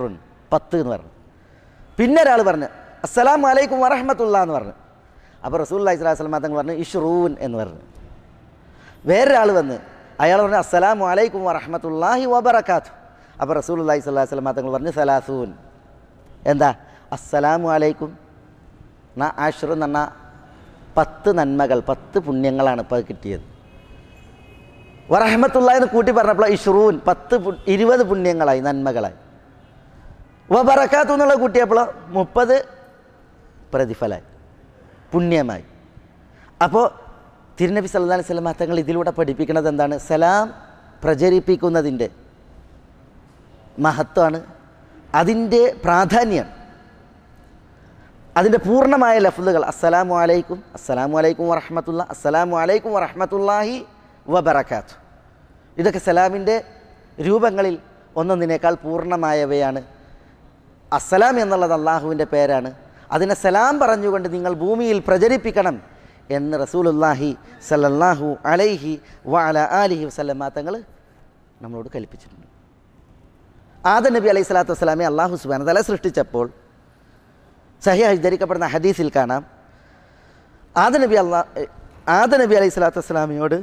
പത്ത് എന്ന് പറഞ്ഞു. പിന്നെ ഒരാൾ പറഞ്ഞു അസ്സലാമു അലൈക്കും വറഹ്മത്തുള്ളാ എന്ന് പറഞ്ഞു. അപ്പോൾ റസൂലുള്ളാഹി സ്വല്ലല്ലാഹു അലൈഹി വസല്ലം തങ്ങൾ പറഞ്ഞു ഇഷ്റൂൻ എന്ന് പറഞ്ഞു. വേറൊരാൾ വന്ന് അയാൾ പറഞ്ഞു അസ്സലാമു അലൈക്കും വറഹ്മത്തുള്ളാഹി വബറകാതുഹു. അപ്പോൾ റസൂലുള്ളാഹി സ്വല്ലല്ലാഹു അലൈഹി വസല്ലം തങ്ങൾ പറഞ്ഞു സലാസൂൻ. എന്താ അസ്സലാമു അലൈക്കും എന്നാ ആഷ്റു എന്ന് പറഞ്ഞാൽ പത്ത് നന്മകൾ, പത്ത് പുണ്യങ്ങളാണ് ഇപ്പോൾ കിട്ടിയത്. വറഹ്മത്തുള്ളാഹി എന്ന് കൂട്ടി പറഞ്ഞപ്പോൾ ഇഷ്റൂൻ പത്ത് ഇരുപത് പുണ്യങ്ങളായി, നന്മകളായി. വബറകാതുഹു എന്നുള്ള കൂട്ടിയപ്പോൾ മുപ്പത് പ്രതിഫലമായി, പുണ്യമായി. അപ്പോൾ തിരുനബി സല്ലല്ലാഹു അലൈഹി വസല്ലം തങ്ങൾ ഇതിലൂടെ പഠിപ്പിക്കുന്നത് എന്താണ്? സലാം പ്രചരിപ്പിക്കുന്നതിൻ്റെ മഹത്വമാണ്, അതിൻ്റെ പ്രാധാന്യം, അതിൻ്റെ പൂർണ്ണമായ ലഫ്ളുകൾ അസ്സലാമു അലൈക്കും, അസ്സലാമു അലൈക്കും വറഹ്മത്തുള്ളാഹി, അസ്സലാമു അലൈക്കും വറഹ്മത്തുള്ളാഹി വബറകാതുഹു. ഇതൊക്കെ സലാമിൻ്റെ രൂപങ്ങളിൽ ഒന്നൊന്നിനേക്കാൾ പൂർണ്ണമായവയാണ്. അസ്സലാം എന്നുള്ളത് അള്ളാഹുവിൻ്റെ പേരാണ്. അതിനെ സലാം പറഞ്ഞുകൊണ്ട് നിങ്ങൾ ഭൂമിയിൽ പ്രചരിപ്പിക്കണം എന്ന് റസൂലുള്ളാഹി സല്ലല്ലാഹു അലൈഹി വഅലാ ആലിഹി വസല്ലമ തങ്ങൾ നമ്മളോട് കൽപ്പിച്ചിട്ടുണ്ട്. ആദം നബി അലൈഹി സ്വലാത്തു വസ്സലാമെ അള്ളാഹു സുബ്ഹാനഹു വ തആല സൃഷ്ടിച്ചപ്പോൾ സഹിഹ് ധരിക്കപ്പെടുന്ന ഹദീസിൽ കാണാം, ആദം നബി അള്ളാ ആദം നബി അലൈഹി സ്വലാത്തു വസ്സലാമയോട്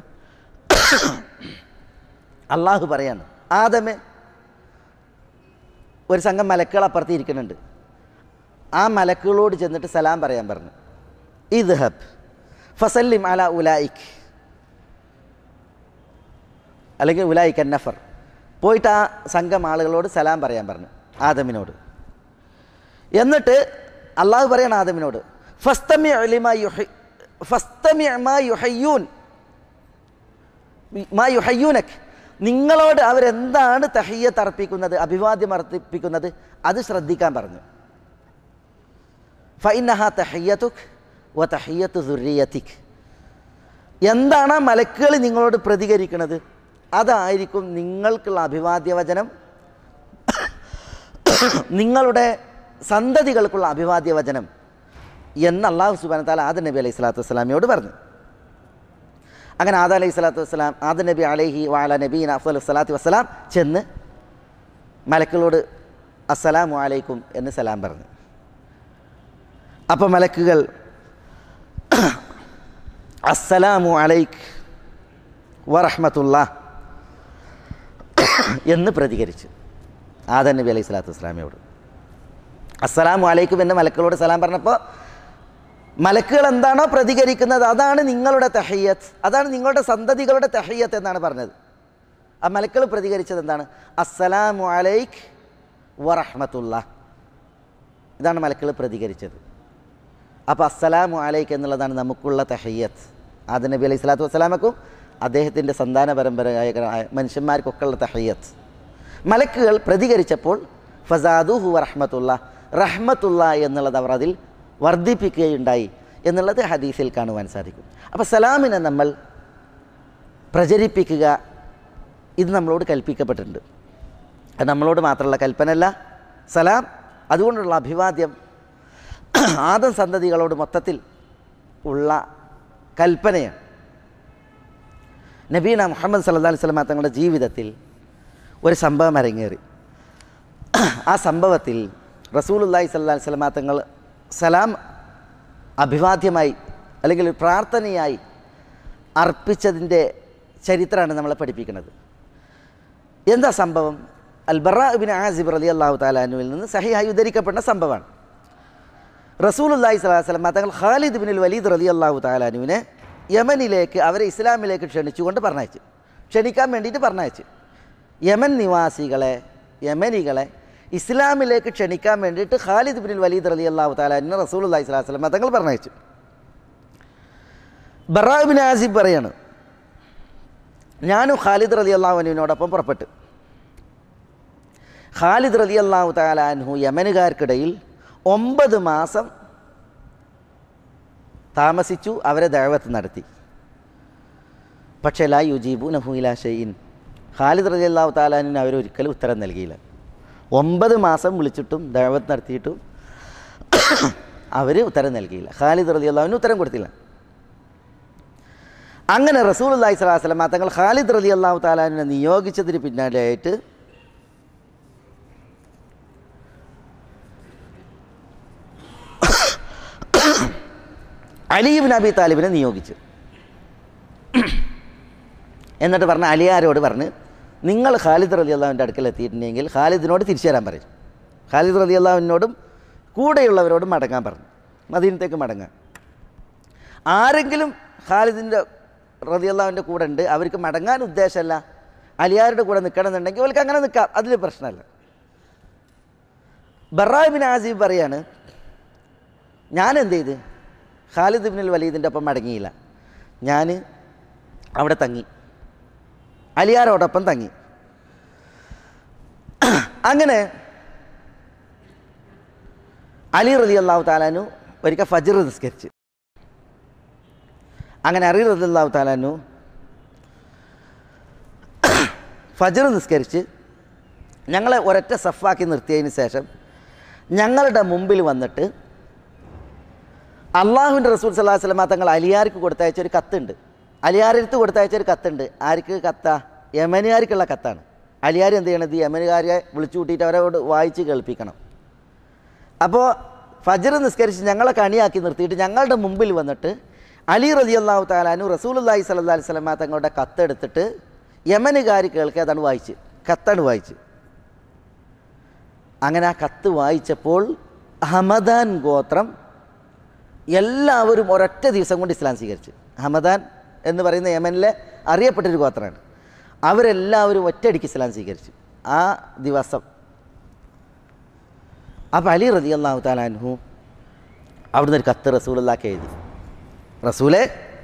അള്ളാഹു പറയാണ്, ആദമേ, ഒരു സംഘം മലക്കുകൾ അപ്പുറത്ത് ഇരിക്കുന്നുണ്ട്, ആ മലക്കുകളോട് ചെന്നിട്ട് സലാം പറയാൻ പറഞ്ഞു. ഇദ്ഹബ് ഫസല്ലിം അലാ ഉലായിക്, അല്ലെങ്കിൽ ഉലായിക് അന്നഫർ, പോയിട്ട് ആ സംഘം ആളുകളോട് സലാം പറയാൻ പറഞ്ഞു ആദമിനോട്. എന്നിട്ട് അള്ളാഹു പറയാണ് ആദമിനോട് ഫസ്തമി ലിമാ യുഹി ഫസ്തമി മാ യുഹയ്യൂൻ മാ യുഹയ്യൂനക്, നിങ്ങളോട് അവരെന്താണ് തഹിയ്യത്ത് അർപ്പിക്കുന്നത്, അഭിവാദ്യം അർപ്പിക്കുന്നത്, അത് ശ്രദ്ധിക്കാൻ പറഞ്ഞു. ഫഇന്നഹാ തഹിയ്യതുക് വ തഹിയ്യതു ദുർരിയതിക്, എന്താണ് ആ മലക്കുകൾ നിങ്ങളോട് പ്രതികരിക്കുന്നത്, അതായിരിക്കും നിങ്ങൾക്കുള്ള അഭിവാദ്യവചനം, നിങ്ങളുടെ സന്തതികൾക്കുള്ള അഭിവാദ്യവചനം എന്ന് അല്ലാഹു സുബ്ഹാനഹു വ തആല ആദം നബി അലൈഹി സ്വലാത്തു വസ്സലാമിയോട് പറഞ്ഞു. അങ്ങനെ ആദം അലൈഹി സ്വലാത്തു വസ്സലാം ആദം നബി അലൈഹി വഅലാ നബീന അഫ്ളലു സ്വലാത്തു വസ്സലാം ചെന്ന് മലക്കുകളോട് അസ്സലാമു അലൈക്കും എന്ന് സലാം പറഞ്ഞു. അപ്പോൾ മലക്കുകൾ അസ്സലാമു അലൈക് വറഹ്മത്തുള്ളാഹ് എന്ന് പ്രതികരിച്ചു ആദം നബി അലൈഹി സ്വലാത്തു വസ്സലാമിയോട്. അസ്സലാമു അലൈക്കും എന്ന് മലക്കുകളോട് സലാം പറഞ്ഞപ്പോൾ മലക്കുകൾ എന്താണോ പ്രതികരിക്കുന്നത് അതാണ് നിങ്ങളുടെ തഹിയ്യത്ത്, അതാണ് നിങ്ങളുടെ സന്തതികളുടെ തഹിയ്യത്ത് എന്നാണ് പറഞ്ഞത്. ആ മലക്കുകൾ പ്രതികരിച്ചത് എന്താണ്? അസ്സലാമു അലൈക് വറഹ്മത്തുള്ളാഹ്, ഇതാണ് മലക്കുകൾ പ്രതികരിച്ചത്. അപ്പോൾ അസ്സലാമു അലൈക്ക് എന്നുള്ളതാണ് നമുക്കുള്ള തഹിയ്യത്ത്. ആദം നബി അലൈഹി സ്വലാത്തു വസ്സലാമക്കും അദ്ദേഹത്തിൻ്റെ സന്താന പരമ്പരയായ മനുഷ്യന്മാർക്കൊക്കെ ഉള്ള തഹിയ്യത്ത്. മലക്കുകൾ പ്രതികരിച്ചപ്പോൾ ഫസാദുഹു വറഹ്മത്തുള്ളാഹ്, റഹ്മത്തുള്ളാഹ് എന്നുള്ളത് അവർ അതിൽ വർദ്ധിപ്പിക്കുകയുണ്ടായി എന്നുള്ളത് ഹദീസിൽ കാണുവാൻ സാധിക്കും. അപ്പോൾ സലാമിനെ നമ്മൾ പ്രചരിപ്പിക്കുക, ഇത് നമ്മളോട് കൽപ്പിക്കപ്പെട്ടിട്ടുണ്ട്. അത് നമ്മളോട് മാത്രമുള്ള കൽപ്പനയല്ല, സലാം അതുകൊണ്ടുള്ള അഭിവാദ്യം ആദം സന്തതികളോട് മൊത്തത്തിൽ ഉള്ള കൽപ്പനയാണ്. നബീന മുഹമ്മദ് സല്ലല്ലാഹു അലൈഹി വസല്ലം തങ്ങളുടെ ജീവിതത്തിൽ ഒരു സംഭവം അരങ്ങേറി. ആ സംഭവത്തിൽ റസൂലുള്ളാഹി സ്വല്ലല്ലാഹു അലൈഹി വസല്ലം തങ്ങൾ സലാം അഭിവാദ്യമായി അല്ലെങ്കിൽ പ്രാർത്ഥനയായി അർപ്പിച്ചതിൻ്റെ ചരിത്രമാണ് നമ്മളെ പഠിപ്പിക്കുന്നത്. എന്താ സംഭവം? അൽ ബറാ ഇബ്നു ആസിബ് റളിയല്ലാഹു തആല അൻഹുവിൽ നിന്ന് സഹിഹായി ഉദ്ധരിക്കപ്പെടുന്ന സംഭവമാണ്. റസൂലുള്ളാഹി സ്വല്ലല്ലാഹു അലൈഹി വസല്ലം തങ്ങൾ ഖാലിദ് ഇബ്നുൽ വലീദ് റളിയല്ലാഹു തആല അൻഹുവിനെ യമനിലേക്ക് അവരെ ഇസ്ലാമിലേക്ക് ക്ഷണിച്ചുകൊണ്ട് പറഞ്ഞയച്ചു, ക്ഷണിക്കാൻ വേണ്ടിയിട്ട് പറഞ്ഞയച്ചു. യമൻ നിവാസികളെ യമനികളെ ഇസ്ലാമിലേക്ക് ക്ഷണിക്കാൻ വേണ്ടിയിട്ട് ഖാലിദ് ഇബ്നുൽ വലീദ് റളിയല്ലാഹു തആല അൻഹു റസൂലുള്ളാഹി സ്വല്ലല്ലാഹു അലൈഹി വസല്ലം തങ്ങൾ പറഞ്ഞയച്ചു. ബറാ ഇബ്നു ആസിബ് പറയാണ്, ഞാനും ഖാലിദ് റളിയല്ലാഹു അൻഹുവിനോടൊപ്പം പുറപ്പെട്ടു. ഖാലിദ് റളിയല്ലാഹു തആല അൻഹു യമനുകാർക്കിടയിൽ ഒമ്പത് മാസം താമസിച്ചു, അവരെ ദഅവത്ത് നടത്തി. പക്ഷേ ലാ യുജീബൂനഹു ഇലാ ഷൈഇൻ, ഖാലിദ് റളിയല്ലാഹു തആല അൻഹുവിന് അവരൊരിക്കലും ഉത്തരം നൽകിയില്ല. ഒമ്പത് മാസം വിളിച്ചിട്ടും ദഅവത്ത് നടത്തിയിട്ടും അവർ ഉത്തരം നൽകിയില്ല. ഖാലിദ് റളിയല്ലാഹു അൻഹു ഉത്തരം കൊടുത്തില്ല. അങ്ങനെ റസൂലുള്ളാഹി സ്വല്ലല്ലാഹു അലൈഹി വസല്ലം തങ്ങൾ ഖാലിദ് റളിയല്ലാഹു തആല അൻഹുവിനെ നിയോഗിച്ചതിന് പിന്നാലെയായിട്ട് അലി ഇബ്നു അബി താലിബിനെ നിയോഗിച്ചു. എന്നിട്ട് പറഞ്ഞ അലിയാരോട് പറഞ്ഞ്, നിങ്ങൾ ഖാലിദ് റളിയല്ലാഹുവിൻ്റെ അടുക്കൽ എത്തിയിട്ടുണ്ടെങ്കിൽ ഖാലിദിനോട് തിരിച്ചു തരാൻ പറയും. ഖാലിദ് റളിയല്ലാഹുവിനോടും കൂടെയുള്ളവരോടും മടങ്ങാൻ പറഞ്ഞു, മദീനത്തേക്ക് മടങ്ങാൻ. ആരെങ്കിലും ഖാലിദിൻ്റെ റളിയല്ലാഹുവിൻ്റെ കൂടെ ഉണ്ട്, അവർക്ക് മടങ്ങാൻ ഉദ്ദേശമല്ല, അലിയാരുടെ കൂടെ നിൽക്കണം എന്നുണ്ടെങ്കിൽ അവർക്ക് അങ്ങനെ നിൽക്കാം, അതിൽ പ്രശ്നമല്ല. ബറാ ഇബ്നു ആസിബ് പറയാണ്, ഞാൻ എന്ത് ചെയ്ത് ഖാലിദ് ഇബ്നുൽ വലീദിൻ്റെ ഒപ്പം മടങ്ങിയില്ല, ഞാൻ അവിടെ തങ്ങി, അലിയാരോടൊപ്പം തങ്ങി. അങ്ങനെ അലി റളിയല്ലാഹു തആലാനു ഒരിക്കൽ ഫജ്ർ നിസ്കരിച്ച്. അങ്ങനെ അലി റളിയല്ലാഹു തആലാനു ഫജ്ർ നിസ്കരിച്ച് ഞങ്ങളെ ഒരൊറ്റ സഫാക്കി നിർത്തിയതിന് ശേഷം ഞങ്ങളുടെ മുമ്പിൽ വന്നിട്ട് അള്ളാഹുവിൻ്റെ റസൂൽ സല്ലല്ലാഹു അലൈഹി വസല്ലം തങ്ങൾ അലിയാർക്ക് കൊടുത്തയച്ചൊരു കത്തുണ്ട്. അലിയാരടുത്ത് കൊടുത്തയച്ചൊരു കത്തുണ്ട്. ആർക്ക് കത്താ? യമനുകാർക്കുള്ള കത്താണ്. അലിയാർ എന്ത് ചെയ്യണത്? യമനുകാരെ വിളിച്ചു കൂട്ടിയിട്ട് അവരോട് വായിച്ച് കേൾപ്പിക്കണം. അപ്പോൾ ഫജ്ർ നിസ്കരിച്ച് ഞങ്ങളെ കണിയാക്കി നിർത്തിയിട്ട് ഞങ്ങളുടെ മുമ്പിൽ വന്നിട്ട് അലി റളിയല്ലാഹു തആലാനു റസൂലുള്ളാഹി സ്വല്ലല്ലാഹു അലൈഹി വസല്ലം തങ്ങളുടെ കത്തെടുത്തിട്ട് യമനുകാർ കേൾക്കുക, അതാണ് വായിച്ച്, കത്താണ് വായിച്ച്. അങ്ങനെ ആ കത്ത് വായിച്ചപ്പോൾ ഹമദാൻ ഗോത്രം എല്ലാവരും ഒരൊറ്റ ദിവസം കൊണ്ട് ഇസ്ലാം സ്വീകരിച്ചു. ഹമദാൻ എന്ന് പറയുന്ന യമനിലെ അറിയപ്പെട്ടൊരു ഗോത്രമാണ്. അവരെല്ലാവരും ഒറ്റയടിക്ക് ഇസ്ലാം സ്വീകരിച്ചു ആ ദിവസം. അപ്പോൾ അലി റളിയല്ലാഹു തആല അൻഹു അവിടുന്ന് ഒരു കത്ത് റസൂലുള്ളാഹിക്ക് എഴുതി, റസൂലേ,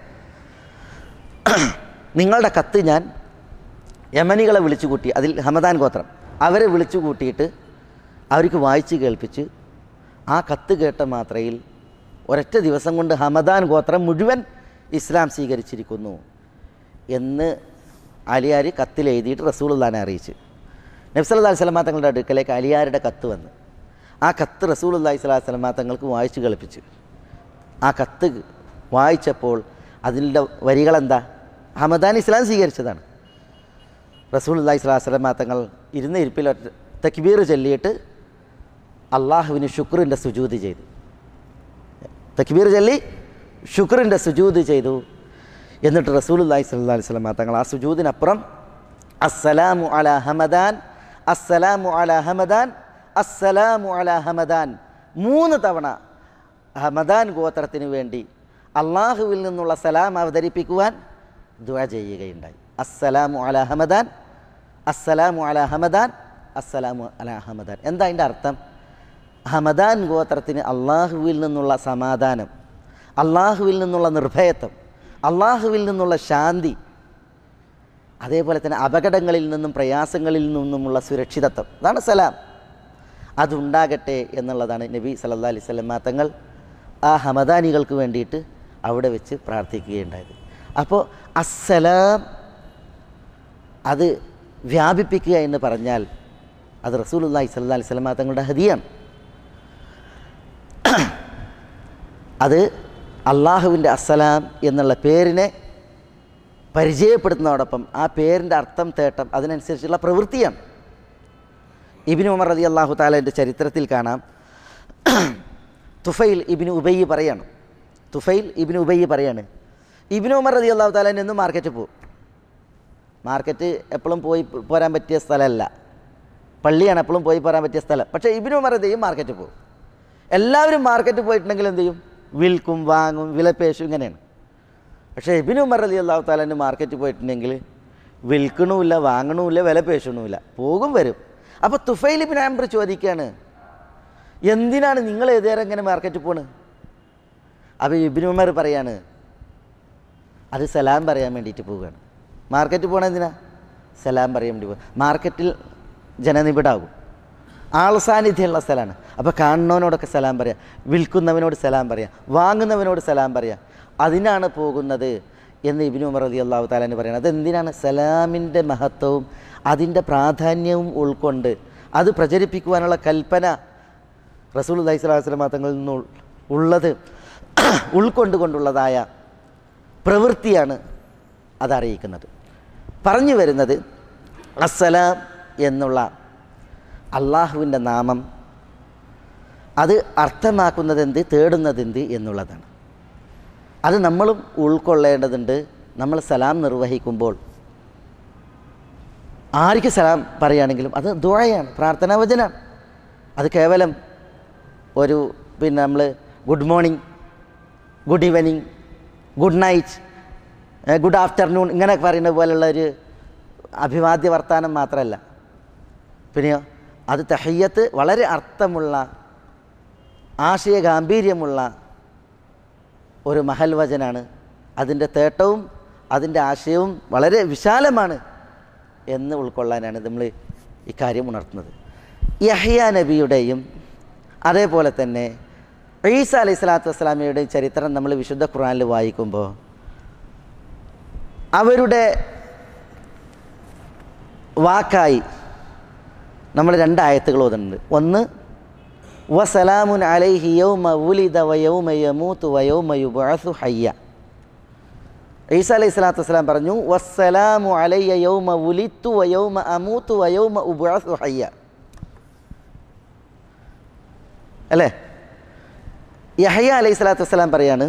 നിങ്ങളുടെ കത്ത് ഞാൻ യമനികളെ വിളിച്ചു കൂട്ടി, അതിൽ ഹമദാൻ ഗോത്രം, അവരെ വിളിച്ചു കൂട്ടിയിട്ട് അവർക്ക് വായിച്ച് കേൾപ്പിച്ച് ആ കത്ത് കേട്ട മാത്രയിൽ ഒരൊറ്റ ദിവസം കൊണ്ട് ഹമദാൻ ഗോത്രം മുഴുവൻ ഇസ്ലാം സ്വീകരിച്ചിരിക്കുന്നു എന്ന് അലിയാർ കത്തിൽ എഴുതിയിട്ട് റസൂലുള്ളാഹിനെ അറിയിച്ചു. നബി സല്ലല്ലാഹു അലൈഹി വസല്ലം തങ്ങളുടെ അടുക്കലേക്ക് അലിയാരുടെ കത്ത് വന്ന് ആ കത്ത് റസൂലുള്ളാഹി സ്വല്ലല്ലാഹു അലൈഹി വസല്ലം തങ്ങൾക്ക് വായിച്ച് കേൾപ്പിച്ചു. ആ കത്ത് വായിച്ചപ്പോൾ അതിൻ്റെ വരികളെന്താ? ഹമദാൻ ഇസ്ലാം സ്വീകരിച്ചതാണ്. റസൂലുള്ളാഹി സ്വല്ലല്ലാഹു അലൈഹി വസല്ലം തങ്ങൾ ഇരുന്ന ഇരിപ്പിൽ തക്ബീർ ചൊല്ലിയിട്ട് അള്ളാഹുവിന് ശുക്റിൻ്റെ സുജൂദ് ചെയ്തു. തക്ബീർ ചൊല്ലി ശുക്റിൻ്റെ സുജൂദ് ചെയ്തു. എന്നിട്ട് റസൂലുള്ളാഹി സ്വല്ലല്ലാഹു അലൈഹി വസല്ലം തങ്ങൾ ആ സുജൂദിനപ്പുറം അസ്സലാമു അലാ ഹമദാൻ, അസ്സലാമു അലാ ഹമദാൻ, അസ്സലാമു അലാ ഹമദാൻ മൂന്ന് തവണ ഹമദാൻ ഗോത്രത്തിന് വേണ്ടി അള്ളാഹുവിൽ നിന്നുള്ള സലാം അവതരിപ്പിക്കുവാൻ ദുആ ചെയ്യുകയുണ്ടായി. അസ്സലാമു അലാ ഹമദാൻ, അസ്സലാമു അലാ ഹമദാൻ, അസ്സലാമു അലാ ഹമദാൻ. എന്താ അതിൻ്റെ അർത്ഥം? ഹമദാൻ ഗോത്രത്തിന് അള്ളാഹുവിൽ നിന്നുള്ള സമാധാനം, അള്ളാഹുവിൽ നിന്നുള്ള നിർഭയത്വം, അള്ളാഹുവിൽ നിന്നുള്ള ശാന്തി, അതേപോലെ തന്നെ അപകടങ്ങളിൽ നിന്നും പ്രയാസങ്ങളിൽ നിന്നുമുള്ള സുരക്ഷിതത്വം, അതാണ് സലാം, അതുണ്ടാകട്ടെ എന്നുള്ളതാണ് നബി സല്ലല്ലാഹു അലൈഹി വസല്ലം തങ്ങൾ ആ ഹമദാനികൾക്ക് വേണ്ടിയിട്ട് അവിടെ വെച്ച് പ്രാർത്ഥിക്കുകയുണ്ടായത്. അപ്പോൾ അസ്സലാം അത് വ്യാപിപ്പിക്കുക എന്ന് പറഞ്ഞാൽ അത് റസൂലുള്ളാഹി സ്വല്ലല്ലാഹു അലൈഹി വസല്ലം തങ്ങളുടെ ഹദിയാണ്. അത് അള്ളാഹുവിൻ്റെ അസ്സലാം എന്നുള്ള പേരിനെ പരിചയപ്പെടുത്തുന്നതോടൊപ്പം ആ പേരിൻ്റെ അർത്ഥം തേട്ടം അതിനനുസരിച്ചുള്ള പ്രവൃത്തിയാണ്. ഇബ്നു ഉമർ റളിയല്ലാഹു തആലയുടെ ചരിത്രത്തിൽ കാണാം, തുഫൈൽ ഇബ്നു ഉബയ്യ് പറയാണ്, തുഫൈൽ ഇബ്നു ഉബയ്യ് പറയാണ്, ഇബ്നു ഉമർ റളിയല്ലാഹു തആല എന്നും മാർക്കറ്റിൽ പോകും. മാർക്കറ്റ് എപ്പോഴും പോയി പോരാൻ പറ്റിയ സ്ഥലമല്ല, പള്ളിയാണ് എപ്പോഴും പോയി പോരാൻ പറ്റിയ സ്ഥലം. പക്ഷേ ഇബ്നു ഉമർ എന്ത് ചെയ്യും? മാർക്കറ്റിൽ പോകും. എല്ലാവരും മാർക്കറ്റിൽ പോയിട്ടുണ്ടെങ്കിൽ എന്ത് ചെയ്യും? വിൽക്കും, വാങ്ങും, വിലപേശും, ഇങ്ങനെയാണ്. പക്ഷേ ഇബ്നു ഉമർ റളിയല്ലാഹു തആല മാർക്കറ്റിൽ പോയിട്ടുണ്ടെങ്കിൽ വിൽക്കണമില്ല, വാങ്ങണമില്ല, വിലപേശണമില്ല, പോകും വരും. അപ്പോൾ തുഫൈൽ ഇബ്നു അംർ ചോദിക്കുകയാണ്, എന്തിനാണ് നിങ്ങൾ ഏതേരം ഇങ്ങനെ മാർക്കറ്റിൽ പോണ്? അപ്പോൾ ഇബ്നു ഉമർ പറയാണ്, അത് സലാം പറയാൻ വേണ്ടിയിട്ട് പോവുകയാണ്. മാർക്കറ്റിൽ പോകണ എന്തിനാ? സലാം പറയാൻ വേണ്ടി പോകും. മാർക്കറ്റിൽ ജനനിബിഡാകും, ആൾ സാന്നിധ്യമുള്ള സ്ഥലമാണ്. അപ്പോൾ കാണുന്നവനോടൊക്കെ സലാം പറയാം, വിൽക്കുന്നവനോട് സലാം പറയാം, വാങ്ങുന്നവനോട് സലാം പറയാം, അതിനാണ് പോകുന്നത് എന്ന് ഇബ്നു ഉമർ റളിയല്ലാഹു തആല പറയുന്നത്. അതെന്തിനാണ്? സലാമിൻ്റെ മഹത്വവും അതിൻ്റെ പ്രാധാന്യവും ഉൾക്കൊണ്ട് അത് പ്രചരിപ്പിക്കുവാനുള്ള കൽപ്പന റസൂലുള്ളാഹി സ്വല്ലല്ലാഹു അലൈഹി വസല്ലം തങ്ങളിൽ നിന്ന് ഉള്ളത് ഉൾക്കൊണ്ടുകൊണ്ടുള്ളതായ പ്രവൃത്തിയാണ് അതറിയിക്കുന്നത്. പറഞ്ഞു വരുന്നത് അസ്സലാം എന്നുള്ള അള്ളാഹുവിൻ്റെ നാമം അത് അർത്ഥമാക്കുന്നതെന്ത്, തേടുന്നതെന്ത് എന്നുള്ളതാണ്. അത് നമ്മളും ഉൾക്കൊള്ളേണ്ടതുണ്ട്. നമ്മൾ സലാം നിർവഹിക്കുമ്പോൾ ആർക്ക് സലാം പറയുകയാണെങ്കിലും അത് ദുആയാണ്, പ്രാർത്ഥനാ വചനമാണ്. അത് കേവലം ഒരു പിന്നെ നമ്മൾ good morning, good evening, good night, good afternoon ഇങ്ങനെ പറയുന്ന പോലുള്ള ഒരു അഭിവാദ്യ വർത്താനം മാത്രമല്ല. പിന്നെയോ അത് തഹയ്യത്ത് വളരെ അർത്ഥമുള്ള ആശയ ഗാംഭീര്യമുള്ള ഒരു മഹൽ വചനാണ്. അതിൻ്റെ തേട്ടവും അതിൻ്റെ ആശയവും വളരെ വിശാലമാണ് എന്ന് ഉൾക്കൊള്ളാനാണ് നമ്മൾ ഇക്കാര്യം ഉണർത്തുന്നത്. യഹ്യ നബിയുടെയും അതേപോലെ തന്നെ ഈസ അലൈഹി സ്വലാത്തു വസ്സലാമയുടെയും ചരിത്രം നമ്മൾ വിശുദ്ധ ഖുർആനിൽ വായിക്കുമ്പോൾ അവരുടെ വാക്കായി നമ്മൾ രണ്ടായത്തുകൾ ഓതുന്നുണ്ട്. ഒന്ന് വസലാമുൻ അലൈഹി യൗമ വുലിദ വയൗമ യമൂതു വയൗമ യുബ്അസു ഹയ്യ. ഈസ അലൈഹി സ്വലാത്തു വസ്സലാം പറഞ്ഞു വസ്സലാമു അലയ്യ യൗമ വുലിദ്തു വയൗമ അമൂതു വയൗമ ഉബ്അസു ഹയ്യ. അല്ലേ? യഹ്യ അലൈഹി സ്വലാത്തു വസ്സലാം പറയാണ്,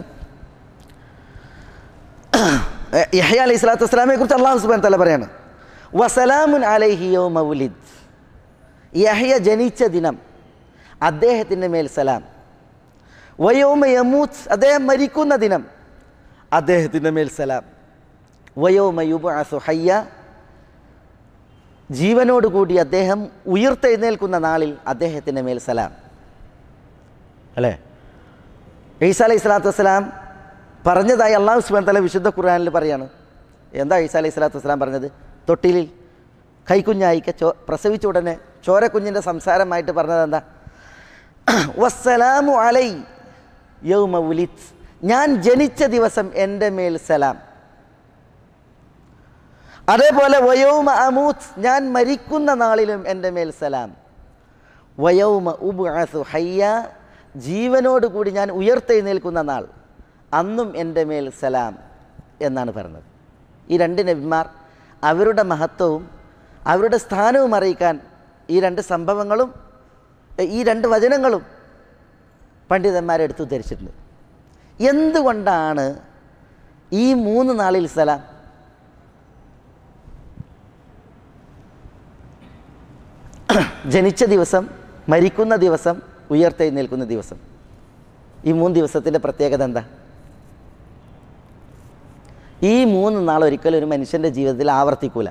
യഹ്യ അലൈഹി സ്വലാത്തു വസ്സലാമയെ കുറിച്ച് അല്ലാഹു സുബ്ഹാനഹു വ തആല പറയാണ് വസലാമുൻ അലൈഹി യൗമ വുലിദ്. യഹ്യ ജനിച്ച ദിനം അദ്ദേഹത്തിൻ്റെ മേൽ സലാം. വയൗമ യമൂത്ത് അദ്ദേഹം മരിക്കുന്ന ദിനം അദ്ദേഹത്തിൻ്റെ മേൽ സലാം. വയൗമ യുബ്അസു ഹയ്യ ജീവനോടുകൂടി അദ്ദേഹം ഉയർത്തെഴുന്നേൽക്കുന്ന നാളിൽ അദ്ദേഹത്തിൻ്റെ മേൽ സലാം. അല്ലേ? ഈസ അലൈഹി സ്വലാത്തു വസ്സലാം പറഞ്ഞതായി അല്ലാഹു സുബ്ഹാനഹു വ തആല വിശുദ്ധ ഖുർആനിൽ പറയാണ്. എന്താ ഈസ അലൈഹി സ്വലാത്തു വസ്സലാം പറഞ്ഞത്? തൊട്ടിലിൽ കൈക്കുഞ്ഞായിക്ക ചോ പ്രസവിച്ച ഉടനെ ചോരക്കുഞ്ഞിൻ്റെ സംസാരമായിട്ട് പറഞ്ഞത് എന്താ? വസ്സലാമു അലൈ യൗമ വുലിദ്, ഞാൻ ജനിച്ച ദിവസം എൻ്റെ മേൽ സലാം. അതേപോലെ വയൗമ അമൂത്ത്, ഞാൻ മരിക്കുന്ന നാളിലും എൻ്റെ മേൽ സലാം. വയൗമ ഉബ്അസു ഹയ്യ, ജീവനോടുകൂടി ഞാൻ ഉയർത്തെഴുന്നേൽക്കുന്ന നാൾ, അന്നും എൻ്റെ മേൽ സലാം എന്നാണ് പറഞ്ഞത്. ഈ രണ്ട് നബിമാർ അവരുടെ മഹത്വവും അവരുടെ സ്ഥാനവും അറിയിക്കാൻ ഈ രണ്ട് സംഭവങ്ങളും ഈ രണ്ട് വചനങ്ങളും പണ്ഡിതന്മാരെടുത്ത് ധരിച്ചിട്ടുണ്ട്. എന്തുകൊണ്ടാണ് ഈ മൂന്ന് നാളിൽ സലാം? ജനിച്ച ദിവസം, മരിക്കുന്ന ദിവസം, ഉയർത്തെഴുന്നേൽക്കുന്ന ദിവസം. ഈ മൂന്ന് ദിവസത്തിൻ്റെ പ്രത്യേകത എന്താ? ഈ മൂന്ന് നാൾ ഒരിക്കലും ഒരു മനുഷ്യൻ്റെ ജീവിതത്തിൽ ആവർത്തിക്കൂല.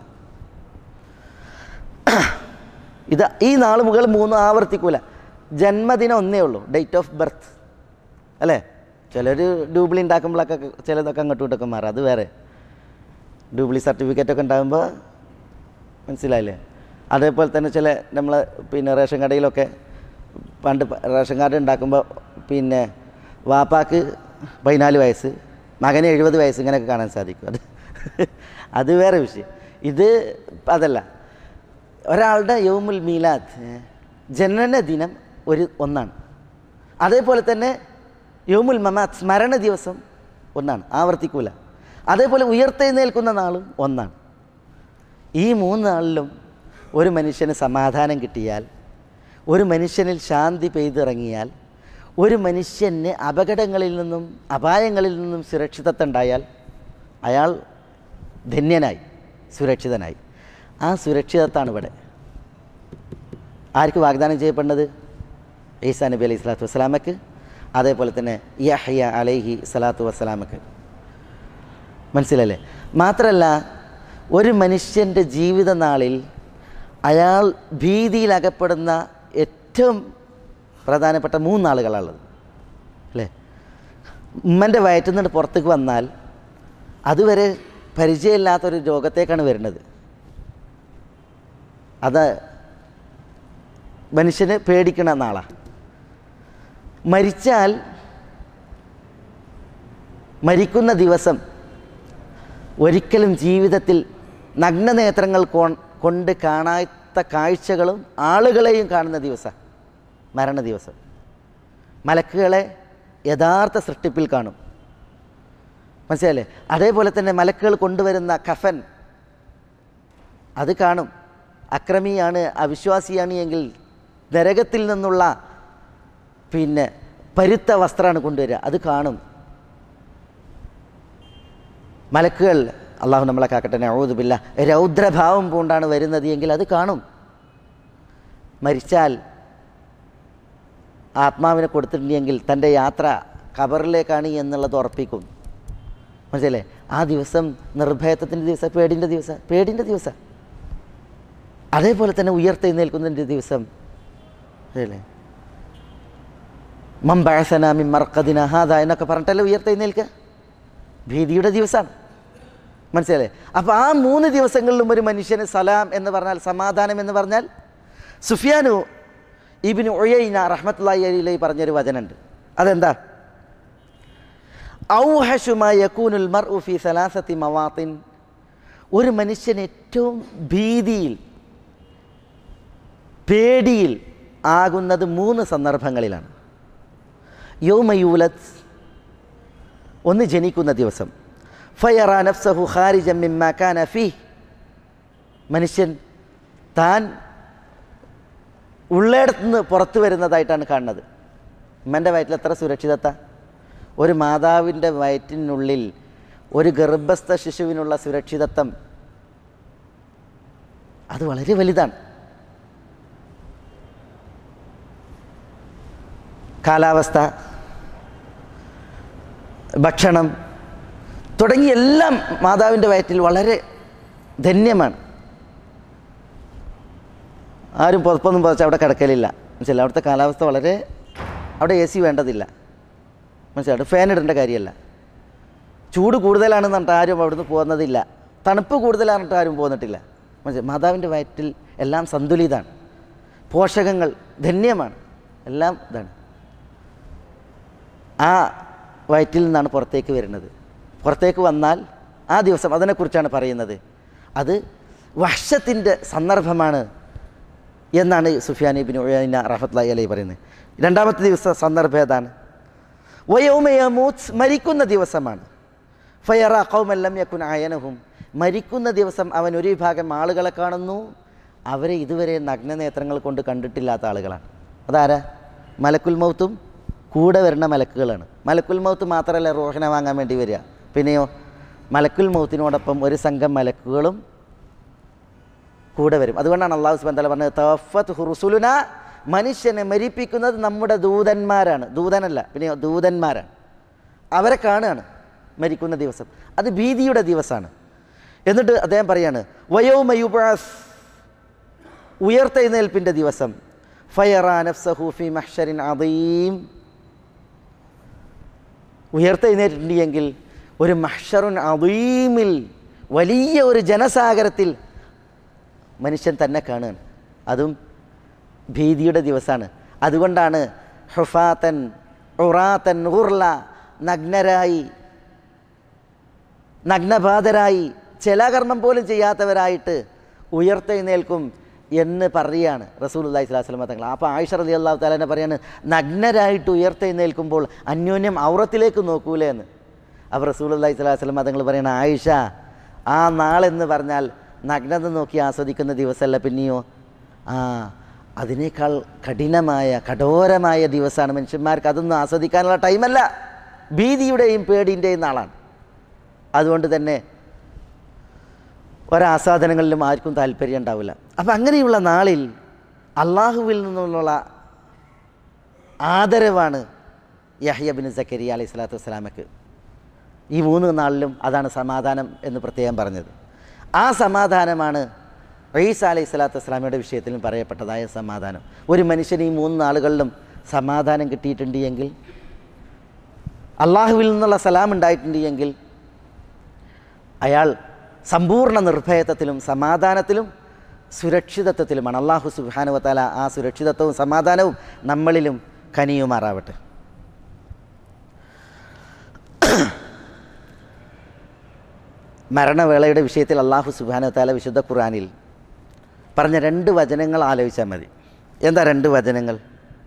ഇത് ഈ നാൾ മുതൽ മൂന്ന് ആവർത്തിക്കൂല. ജന്മദിനം ഒന്നേ ഉള്ളൂ, ഡേറ്റ് ഓഫ് ബർത്ത്. അല്ലേ? ചിലർ ഡ്യൂപ്ലി ഉണ്ടാക്കുമ്പോഴൊക്കെ ചിലതൊക്കെ അങ്ങോട്ടും ഇങ്ങോട്ടൊക്കെ മാറും, അത് വേറെ. ഡ്യൂപ്ലി സർട്ടിഫിക്കറ്റൊക്കെ ഉണ്ടാകുമ്പോൾ മനസ്സിലായില്ലേ? അതേപോലെ തന്നെ ചില നമ്മൾ പിന്നെ റേഷൻ കടയിലൊക്കെ പണ്ട് റേഷൻ കാർഡ് ഉണ്ടാക്കുമ്പോൾ പിന്നെ വാപ്പാക്ക് പതിനാല് വയസ്സ്, മകന് എഴുപത് വയസ്സ്, ഇങ്ങനെയൊക്കെ കാണാൻ സാധിക്കും. അത് അത് വേറെ വിഷയം. ഇത് അതല്ല. ഒരാളുടെ യൗമുൽ മീലാദ്, ജനനദിനം ഒരു ഒന്നാണ്. അതേപോലെ തന്നെ യൗമുൽ മമാത്ത്, സ്മരണ ദിവസം ഒന്നാണ്, ആവർത്തിക്കൂല. അതേപോലെ ഉയർത്തെഴുന്നേൽക്കുന്ന നാളും ഒന്നാണ്. ഈ മൂന്ന് നാളിലും ഒരു മനുഷ്യന് സമാധാനം കിട്ടിയാൽ, ഒരു മനുഷ്യനിൽ ശാന്തി പെയ്തിറങ്ങിയാൽ, ഒരു മനുഷ്യന് അപകടങ്ങളിൽ നിന്നും അപായങ്ങളിൽ നിന്നും സുരക്ഷിതത്വം ഉണ്ടായാൽ അയാൾ ധന്യനായി, സുരക്ഷിതനായി. ആ സുരക്ഷിതത്വമാണ് ഇവിടെ ആർക്ക് വാഗ്ദാനം ചെയ്യപ്പെടുന്നത്? ഈസാ നബി അലൈഹി സ്വലാത്തു വസ്സലാമക്ക്, അതേപോലെ തന്നെ യഹ്യ അലൈഹി സ്വലാത്തു വസ്സലാമക്ക്. മനസ്സിലല്ലേ? മാത്രമല്ല, ഒരു മനുഷ്യൻ്റെ ജീവിത നാളിൽ അയാൾ ഭീതിയിലകപ്പെടുന്ന ഏറ്റവും പ്രധാനപ്പെട്ട മൂന്നാളുകളാണുള്ളത്. അല്ലേ? ഉമ്മൻ്റെ വയറ്റിൽ നിന്ന് പുറത്തേക്ക് വന്നാൽ അതുവരെ പരിചയമില്ലാത്തൊരു രോഗത്തേക്കാണ് വരുന്നത്. അത് മനുഷ്യന് പേടിക്കുന്ന നാളാണ്. മരിച്ചാൽ മരിക്കുന്ന ദിവസം ഒരിക്കലും ജീവിതത്തിൽ നഗ്നനേത്രങ്ങൾ കൊണ്ട് കാണാത്ത കാഴ്ചകളും ആളുകളെയും കാണുന്ന ദിവസം മരണ ദിവസം. മലക്കുകളെ യഥാർത്ഥ സൃഷ്ടിപ്പിൽ കാണും. മനസ്സിലായില്ലേ? അതേപോലെ തന്നെ മലക്കുകൾ കൊണ്ടുവരുന്ന കഫൻ അത് കാണും. അക്രമിയാണ്, അവിശ്വാസിയാണ് എങ്കിൽ നരകത്തിൽ നിന്നുള്ള പിന്നെ പരുത്ത വസ്ത്രമാണ് കൊണ്ടുവരിക, അത് കാണും. മലക്കുകൾ, അള്ളാഹു നമ്മളെ കാക്കട്ടെ, നഊദു ബില്ലാ, രൗദ്രഭാവം പൂണ്ടാണ് വരുന്നത് എങ്കിൽ അത് കാണും. മരിച്ചാൽ ആത്മാവിനെ കൊടുത്തിട്ടുണ്ടെങ്കിൽ തൻ്റെ യാത്ര ഖബറിലേക്കാണ് എന്നുള്ളത് ഉറപ്പിക്കും. മനസ്സിലല്ലേ? ആ ദിവസം നിർഭയത്വത്തിൻ്റെ ദിവസം, പേടിൻ്റെ ദിവസം, പേടിൻ്റെ ദിവസം. അതേപോലെ തന്നെ ഉയർത്തെഴുന്നേൽക്കുന്നതിൻ്റെ ദിവസം, അതല്ലേ, മംബഅസനാ മിൻ മർഖദിനാ ഹാദാ എന്നൊക്കെ പറഞ്ഞിട്ടല്ലേ ഉയർത്തെഴുന്നേൽക്കുക. ഭീതിയുടെ ദിവസമാണ്. മനസ്സിലല്ലേ? അപ്പോൾ ആ മൂന്ന് ദിവസങ്ങളിലും ഒരു മനുഷ്യന് സലാം എന്ന് പറഞ്ഞാൽ, സമാധാനം എന്ന് പറഞ്ഞാൽ, സുഫിയാനു ഇബ്നു ഉയൈന റഹ്മത്തുള്ളാഹി അലൈഹി പറഞ്ഞൊരു വചനമുണ്ട്. അതെന്താ? ഔഹശു മാ യകൂനുൽ മർഉ ഫീ സലാസത്തി മവാത്തിൻ. ഒരു മനുഷ്യൻ ഏറ്റവും ഭീതിയിൽ, പേടിയിൽ ആകുന്നത് മൂന്ന് സന്ദർഭങ്ങളിലാണ്. യൗമ യൂലദ്, ഒന്ന് ജനിക്കുന്ന ദിവസം. ഫയറാ നഫ്സഹു ഖാരിജൻ മിമ്മാ കാന ഫീഹ്, മനുഷ്യൻ താൻ ഉള്ളയിടത്തുനിന്ന് പുറത്തു വരുന്നതായിട്ടാണ് കാണുന്നത്. ഉമ്മൻ്റെ വയറ്റിൽ എത്ര സുരക്ഷിതത്ത! ഒരു മാതാവിൻ്റെ വയറ്റിനുള്ളിൽ ഒരു ഗർഭസ്ഥ ശിശുവിനുള്ള സുരക്ഷിതത്വം അത് വളരെ വലുതാണ്. കാലാവസ്ഥ, ഭക്ഷണം തുടങ്ങി എല്ലാം മാതാവിൻ്റെ വയറ്റിൽ വളരെ ധന്യമാണ്. ആരും പുതപ്പൊന്നും പുതച്ച് അവിടെ കിടക്കലില്ല. മനസ്സിലായി? അവിടുത്തെ കാലാവസ്ഥ വളരെ, അവിടെ എ സി വേണ്ടതില്ല. മനസ്സിലായി? ഫാൻ ഇടേണ്ട കാര്യമല്ല. ചൂട് കൂടുതലാണെന്ന് പറഞ്ഞിട്ട് ആരും അവിടുന്ന് പോകുന്നതില്ല. തണുപ്പ് കൂടുതലാണെന്നിട്ട് ആരും പോന്നിട്ടില്ല. മനസ്സിലായി? മാതാവിൻ്റെ വയറ്റിൽ എല്ലാം സന്തുലിതമാണ്. പോഷകങ്ങൾ ധന്യമാണ്. എല്ലാം ഇതാണ്. ആ വയറ്റിൽ നിന്നാണ് പുറത്തേക്ക് വരുന്നത്. പുറത്തേക്ക് വന്നാൽ ആ ദിവസം, അതിനെക്കുറിച്ചാണ് പറയുന്നത്, അത് വഹ്ശത്തിൻ്റെ സന്ദർഭമാണ് എന്നാണ് സുഫിയാൻ ഇബ്നു ഉയൈന റഹ്മത്തുള്ളാഹി അലൈഹി പറയുന്നത്. രണ്ടാമത്തെ ദിവസം സന്ദർഭം ഏതാണ്? വയൗമ യമൂത്ത്, മരിക്കുന്ന ദിവസമാണ്. ഫയറാ ഖൗമൻ ലം യകുൻ അയനഹും, മരിക്കുന്ന ദിവസം അവൻ ഒരു വിഭാഗം ആളുകളെ കാണുന്നു, അവരെ ഇതുവരെ നഗ്നനേത്രങ്ങൾ കൊണ്ട് കണ്ടിട്ടില്ലാത്ത ആളുകളാണ്. അതാരാ? മലക്കുൽ മൗത്തും കൂടെ വരുന്ന മലക്കുകളാണ്. മലക്കുൽ മൗത്ത് മാത്രമല്ല റൂഹിനെ വാങ്ങാൻ വേണ്ടി വരിക, പിന്നെയോ മലക്കുൽ മൗത്തിനോടൊപ്പം ഒരു സംഘം മലക്കുകളും കൂടെ വരും. അതുകൊണ്ടാണ് അല്ലാഹു സുബ്ഹാനഹു വ തആല പറഞ്ഞത് തവഫത്ത് റുസുലുന, മനുഷ്യനെ മരിപ്പിക്കുന്നത് നമ്മുടെ ദൂതന്മാരാണ്. ദൂതനല്ല, പിന്നെ ദൂതന്മാരാണ്. അവരെ കാണുകയാണ് മരിക്കുന്ന ദിവസം. അത് ഭീതിയുടെ ദിവസമാണ്. എന്നിട്ട് അദ്ദേഹം പറയാണ് വയൗമ യുബ്അസ്, ഉയർത്തെഴുന്നേൽപ്പിൻ്റെ ദിവസം. ഫയറാ നഫ്സഹു ഫീ മഹ്ശറിൻ അദീം, ഉയർത്തെഴുന്നേറ്റിട്ടുണ്ടെങ്കിൽ ഒരു മഹ്ശറുൻ അദീമിൽ, വലിയ ഒരു ജനസാഗരത്തിൽ മനുഷ്യൻ തന്നെ കാണുകയാണ്. അതും ഭീതിയുടെ ദിവസമാണ്. അതുകൊണ്ടാണ് ഹുഫാത്തൻ ഉറാത്തൻ ഗുർല, നഗ്നരായി, നഗ്നബാധരായി, ചിലകർമ്മം പോലും ചെയ്യാത്തവരായിട്ട് ഉയർത്തെഴുന്നേൽക്കും എന്ന് പറയുകയാണ് റസൂലുള്ളാഹി സ്വല്ലല്ലാഹു അലൈഹി വസല്ലം തങ്ങൾ. അപ്പോൾ ആയിഷ റളിയല്ലാഹു തആല തന്നെ പറയാണ്, നഗ്നരായിട്ട് ഉയർത്തെഴുന്നേൽക്കുമ്പോൾ അന്യോന്യം ഔറത്തിലേക്ക് നോക്കൂലേ എന്ന്. അപ്പോൾ റസൂലുള്ളാഹി സ്വല്ലല്ലാഹു അലൈഹി വസല്ലം തങ്ങൾ പറയണ, ആയിഷ, ആ നാളെന്ന് പറഞ്ഞാൽ നഗ്നത നോക്കി ആസ്വദിക്കുന്ന ദിവസമല്ല, പിന്നെയോ ആ അതിനേക്കാൾ കഠിനമായ കഠോരമായ ദിവസമാണ്. മനുഷ്യന്മാർക്ക് അതൊന്നും ആസ്വദിക്കാനുള്ള ടൈമല്ല, ഭീതിയുടെയും പേടിൻ്റെയും നാളാണ്. അതുകൊണ്ട് തന്നെ ഒരാസ്വാദനങ്ങളിലും ആർക്കും താല്പര്യം ഉണ്ടാവില്ല. അപ്പം അങ്ങനെയുള്ള നാളിൽ അള്ളാഹുവിൽ നിന്നുള്ള ആദരവാണ് യഹ്യ ബിൻ സക്കരിയ അലൈഹി സ്വലാത്തു വസ്സലാമക്ക്. ഈ മൂന്ന് നാളിലും അതാണ് സമാധാനം എന്ന് പ്രത്യേകം പറഞ്ഞത്. ആ സമാധാനമാണ് ഈസ അലൈഹി സ്വലാത്തു വസ്സലാമയുടെ വിഷയത്തിലും പറയപ്പെട്ടതായ സമാധാനം. ഒരു മനുഷ്യന് ഈ മൂന്ന് നാളുകളിലും സമാധാനം കിട്ടിയിട്ടുണ്ട് എങ്കിൽ, അള്ളാഹുവിൽ നിന്നുള്ള സലാം ഉണ്ടായിട്ടുണ്ട് എങ്കിൽ, അയാൾ സമ്പൂർണ്ണ നിർഭയത്വത്തിലും സമാധാനത്തിലും സുരക്ഷിതത്വത്തിലുമാണ്. അള്ളാഹു സുബ്ഹാനഹു വ തആല ആ സുരക്ഷിതത്വവും സമാധാനവും നമ്മളിലും കനിയുമാറാവട്ടെ. മരണവേളയുടെ വിഷയത്തിൽ അള്ളാഹു സുബ്ഹാനഹു വ തആല വിശുദ്ധ ഖുർആനിൽ പറഞ്ഞ രണ്ട് വചനങ്ങൾ ആലോചിച്ചാൽ മതി. എന്താ രണ്ട് വചനങ്ങൾ?